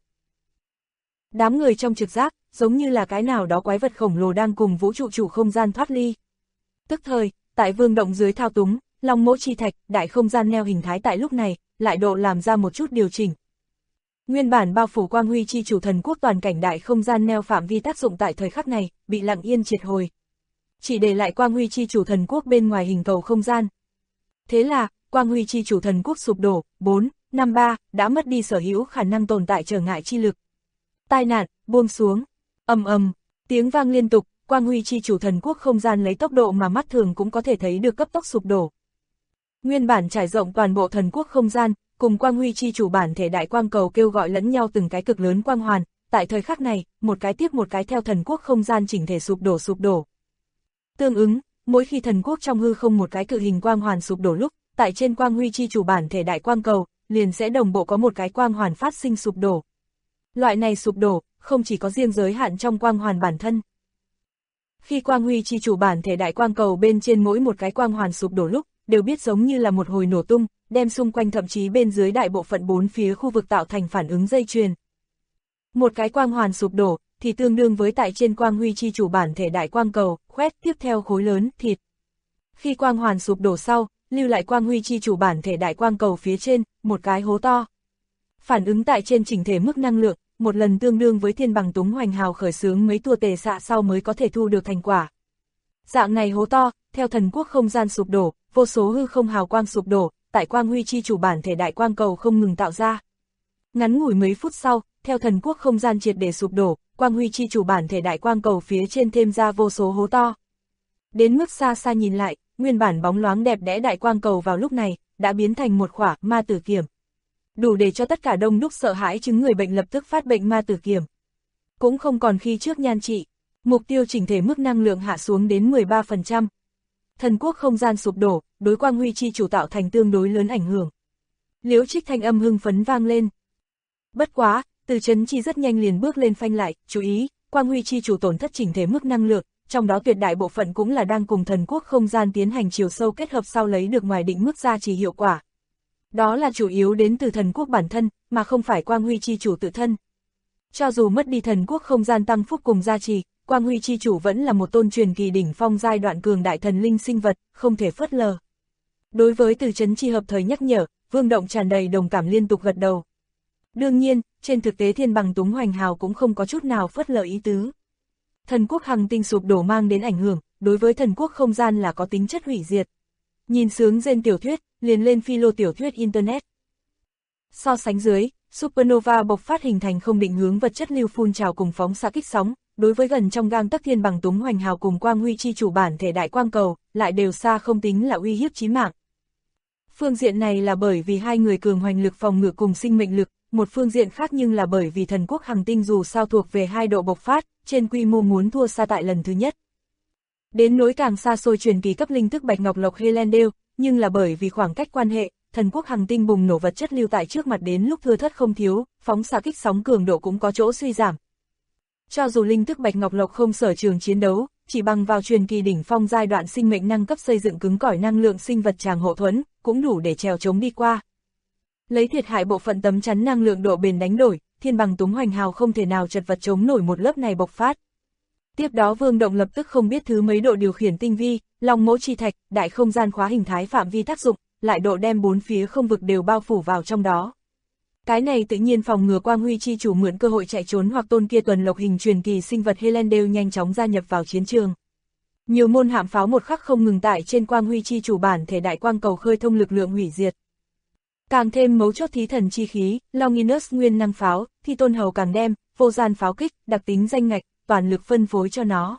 Đám người trong trực giác, giống như là cái nào đó quái vật khổng lồ đang cùng vũ trụ chủ không gian thoát ly. Tức thời, tại vương động dưới thao túng, long mỗ chi thạch, đại không gian neo hình thái tại lúc này, lại độ làm ra một chút điều chỉnh. Nguyên bản bao phủ Quang Huy chi chủ thần quốc toàn cảnh đại không gian neo phạm vi tác dụng tại thời khắc này, bị lặng yên triệt hồi. Chỉ để lại Quang Huy chi chủ thần quốc bên ngoài hình cầu không gian. Thế là, Quang Huy chi chủ thần quốc sụp đổ, 4, 5, 3, đã mất đi sở hữu khả năng tồn tại trở ngại chi lực. Tai nạn, buông xuống, ầm ầm, tiếng vang liên tục, Quang Huy chi chủ thần quốc không gian lấy tốc độ mà mắt thường cũng có thể thấy được cấp tốc sụp đổ. Nguyên bản trải rộng toàn bộ thần quốc không gian, cùng Quang Huy chi chủ bản thể đại quang cầu kêu gọi lẫn nhau từng cái cực lớn quang hoàn, tại thời khắc này, một cái tiếp một cái theo thần quốc không gian chỉnh thể sụp đổ. Tương ứng, mỗi khi thần quốc trong hư không một cái cự hình quang hoàn sụp đổ lúc, tại trên Quang Huy chi chủ bản thể đại quang cầu, liền sẽ đồng bộ có một cái quang hoàn phát sinh sụp đổ. Loại này sụp đổ, không chỉ có riêng giới hạn trong quang hoàn bản thân. Khi quang huy chi chủ bản thể đại quang cầu bên trên mỗi một cái quang hoàn sụp đổ lúc, đều biết giống như là một hồi nổ tung, đem xung quanh thậm chí bên dưới đại bộ phận bốn phía khu vực tạo thành phản ứng dây chuyền. Một cái quang hoàn sụp đổ, thì tương đương với tại trên quang huy chi chủ bản thể đại quang cầu, khoét tiếp theo khối lớn, thịt. Khi quang hoàn sụp đổ sau, lưu lại quang huy chi chủ bản thể đại quang cầu phía trên, một cái hố to. Phản ứng tại trên chỉnh thể mức năng lượng, một lần tương đương với thiên bằng túng hoành hào khởi xướng mấy tua tề xạ sau mới có thể thu được thành quả. Dạng này hố to, theo thần quốc không gian sụp đổ, vô số hư không hào quang sụp đổ, tại quang huy chi chủ bản thể đại quang cầu không ngừng tạo ra. Ngắn ngủi mấy phút sau, theo thần quốc không gian triệt để sụp đổ, quang huy chi chủ bản thể đại quang cầu phía trên thêm ra vô số hố to. Đến mức xa xa nhìn lại, nguyên bản bóng loáng đẹp đẽ đại quang cầu vào lúc này, đã biến thành một khỏa ma tử kiểm. Đủ để cho tất cả đông đúc sợ hãi chứng người bệnh lập tức phát bệnh ma tử kiểm. Cũng không còn khi trước nhan trị, mục tiêu chỉnh thể mức năng lượng hạ xuống đến 13%. Thần quốc không gian sụp đổ, đối quang huy chi chủ tạo thành tương đối lớn ảnh hưởng. Liễu Trích thanh âm hưng phấn vang lên. Bất quá, Từ Chấn Chi rất nhanh liền bước lên phanh lại, chú ý, quang huy chi chủ tổn thất chỉnh thể mức năng lượng, trong đó tuyệt đại bộ phận cũng là đang cùng thần quốc không gian tiến hành chiều sâu kết hợp sau lấy được ngoài định mức gia trì hiệu quả. Đó là chủ yếu đến từ thần quốc bản thân, mà không phải quang huy chi chủ tự thân. Cho dù mất đi thần quốc không gian tăng phúc cùng gia trì, quang huy chi chủ vẫn là một tôn truyền kỳ đỉnh phong giai đoạn cường đại thần linh sinh vật, không thể phớt lờ. Đối với Từ Chấn Chi hợp thời nhắc nhở, Vương Động tràn đầy đồng cảm liên tục gật đầu. Đương nhiên, trên thực tế thiên bằng túng hoành hào cũng không có chút nào phớt lờ ý tứ. Thần quốc hành tinh sụp đổ mang đến ảnh hưởng, đối với thần quốc không gian là có tính chất hủy diệt. Nhìn sướng gen tiểu thuyết, liền lên philo tiểu thuyết Internet. So sánh dưới, supernova bộc phát hình thành không định hướng vật chất lưu phun trào cùng phóng xạ kích sóng, đối với gần trong gang tấc thiên bằng túng hoành hào cùng quang huy chi chủ bản thể đại quang cầu, lại đều xa không tính là uy hiếp chí mạng. Phương diện này là bởi vì hai người cường hoành lực phòng ngự cùng sinh mệnh lực, một phương diện khác nhưng là bởi vì thần quốc hành tinh dù sao thuộc về hai độ bộc phát, trên quy mô muốn thua xa tại lần thứ nhất. Đến nỗi càng xa xôi truyền kỳ cấp linh thức Bạch Ngọc Lộc Helendale, nhưng là bởi vì khoảng cách quan hệ, thần quốc hành tinh bùng nổ vật chất lưu tại trước mặt đến lúc thưa thất không thiếu, phóng xạ kích sóng cường độ cũng có chỗ suy giảm. Cho dù linh thức Bạch Ngọc Lộc không sở trường chiến đấu, chỉ bằng vào truyền kỳ đỉnh phong giai đoạn sinh mệnh năng cấp xây dựng cứng cỏi năng lượng sinh vật tràng hộ thuẫn, cũng đủ để trèo chống đi qua. Lấy thiệt hại bộ phận tấm chắn năng lượng độ bền đánh đổi, thiên bằng túng hoành hào không thể nào chật vật chống nổi một lớp này bộc phát. Tiếp đó Vương Động lập tức không biết thứ mấy độ điều khiển tinh vi, long mẫu chi thạch, đại không gian khóa hình thái phạm vi tác dụng, lại độ đem bốn phía không vực đều bao phủ vào trong đó. Cái này tự nhiên phòng ngừa quang huy chi chủ mượn cơ hội chạy trốn hoặc tôn kia tuần lộc hình truyền kỳ sinh vật Helendale nhanh chóng gia nhập vào chiến trường. Nhiều môn hạm pháo một khắc không ngừng tại trên quang huy chi chủ bản thể đại quang cầu khơi thông lực lượng hủy diệt. Càng thêm mấu chốt thí thần chi khí, Longinus nguyên năng pháo, thì tôn hầu càng đem, vô gian pháo kích, đặc tính danh ngạch, toàn lực phân phối cho nó.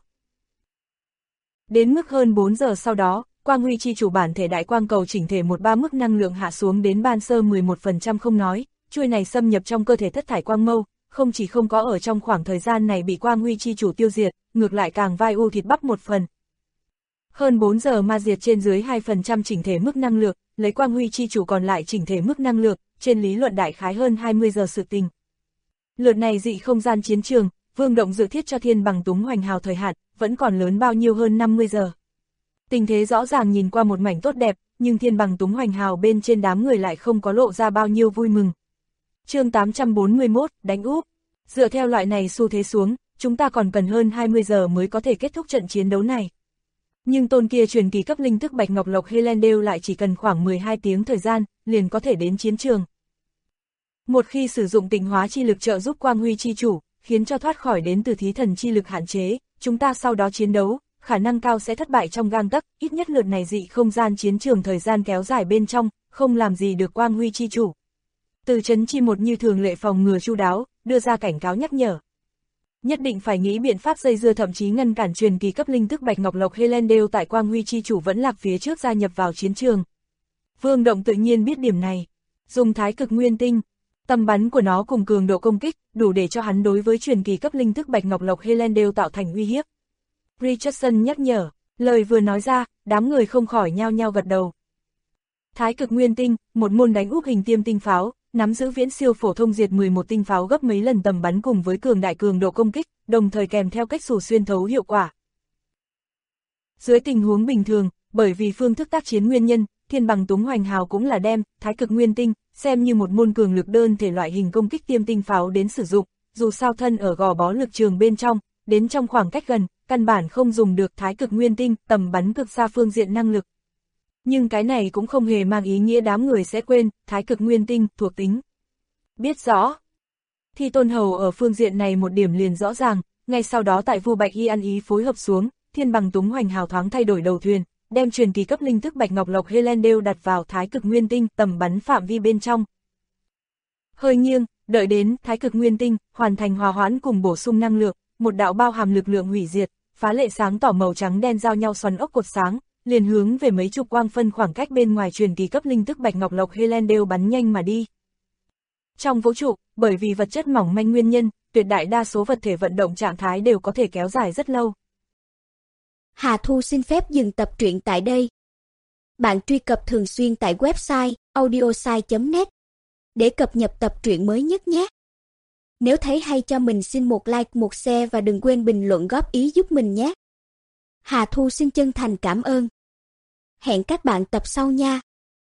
Đến mức hơn 4 giờ sau đó, quang huy chi chủ bản thể đại quang cầu chỉnh thể 13 mức năng lượng hạ xuống đến ban sơ 11% không nói, chuôi này xâm nhập trong cơ thể thất thải quang mâu, không chỉ không có ở trong khoảng thời gian này bị quang huy chi chủ tiêu diệt, ngược lại càng vai u thịt bắp một phần. Hơn 4 giờ ma diệt trên dưới 2% chỉnh thể mức năng lượng, lấy quang huy chi chủ còn lại chỉnh thể mức năng lượng, trên lý luận đại khái hơn 20 giờ sự tình. Lượt này dị không gian chiến trường, Vương Động dự thiết cho thiên bằng túng hoành hào thời hạn, vẫn còn lớn bao nhiêu hơn 50 giờ. Tình thế rõ ràng nhìn qua một mảnh tốt đẹp, nhưng thiên bằng túng hoành hào bên trên đám người lại không có lộ ra bao nhiêu vui mừng. Chương 841, đánh úp. Dựa theo loại này xu thế xuống, chúng ta còn cần hơn 20 giờ mới có thể kết thúc trận chiến đấu này. Nhưng tôn kia truyền kỳ cấp linh thức Bạch Ngọc Lộc Helendale lại chỉ cần khoảng 12 tiếng thời gian, liền có thể đến chiến trường. Một khi sử dụng tịnh hóa chi lực trợ giúp quang huy chi chủ, khiến cho thoát khỏi đến từ thí thần chi lực hạn chế, chúng ta sau đó chiến đấu, khả năng cao sẽ thất bại trong gang tấc, ít nhất lượt này dị không gian chiến trường thời gian kéo dài bên trong, không làm gì được quang huy chi chủ. Từ Chấn Chi một như thường lệ phòng ngừa chu đáo, đưa ra cảnh cáo nhắc nhở. Nhất định phải nghĩ biện pháp dây dưa thậm chí ngăn cản truyền kỳ cấp linh thức Bạch Ngọc Lộc Helendale tại quang huy chi chủ vẫn lạc phía trước gia nhập vào chiến trường. Vương Động tự nhiên biết điểm này, dùng thái cực nguyên tinh, tầm bắn của nó cùng cường độ công kích, đủ để cho hắn đối với truyền kỳ cấp linh thức Bạch Ngọc Lộc Helendale tạo thành uy hiếp. Richardson nhắc nhở, lời vừa nói ra, đám người không khỏi nhao nhao gật đầu. Thái cực nguyên tinh, một môn đánh úp hình tiêm tinh pháo, nắm giữ viễn siêu phổ thông diệt 11 tinh pháo gấp mấy lần tầm bắn cùng với cường đại cường độ công kích, đồng thời kèm theo cách xù xuyên thấu hiệu quả. Dưới tình huống bình thường, bởi vì phương thức tác chiến nguyên nhân, Thiên Bằng Túng Hoành Hào cũng là đem Thái cực nguyên tinh xem như một môn cường lực đơn thể loại hình công kích tiêm tinh pháo đến sử dụng, dù sao thân ở gò bó lực trường bên trong, đến trong khoảng cách gần, căn bản không dùng được Thái cực nguyên tinh tầm bắn cực xa phương diện năng lực. Nhưng cái này cũng không hề mang ý nghĩa đám người sẽ quên Thái cực nguyên tinh thuộc tính. Biết rõ. Thì Tôn Hầu ở phương diện này một điểm liền rõ ràng, ngay sau đó tại Vu Bạch Y ăn ý phối hợp xuống, Thiên Bằng Túng Hoành Hào thoáng thay đổi đầu thuyền, đem truyền kỳ cấp linh thức Bạch Ngọc Lộc Helendale đặt vào Thái cực nguyên tinh tầm bắn phạm vi bên trong. Hơi nghiêng, đợi đến Thái cực nguyên tinh hoàn thành hòa hoãn cùng bổ sung năng lượng, một đạo bao hàm lực lượng hủy diệt, phá lệ sáng tỏ màu trắng đen giao nhau xoắn ốc cột sáng, liền hướng về mấy chục quang phân khoảng cách bên ngoài truyền kỳ cấp linh thức Bạch Ngọc Lộc Helendale bắn nhanh mà đi. Trong vũ trụ, bởi vì vật chất mỏng manh nguyên nhân, tuyệt đại đa số vật thể vận động trạng thái đều có thể kéo dài rất lâu. Hà Thu xin phép dừng tập truyện tại đây. Bạn truy cập thường xuyên tại website audiosai.net để cập nhật tập truyện mới nhất nhé. Nếu thấy hay cho mình xin một like, một share và đừng quên bình luận góp ý giúp mình nhé. Hà Thu xin chân thành cảm ơn. Hẹn các bạn tập sau nha.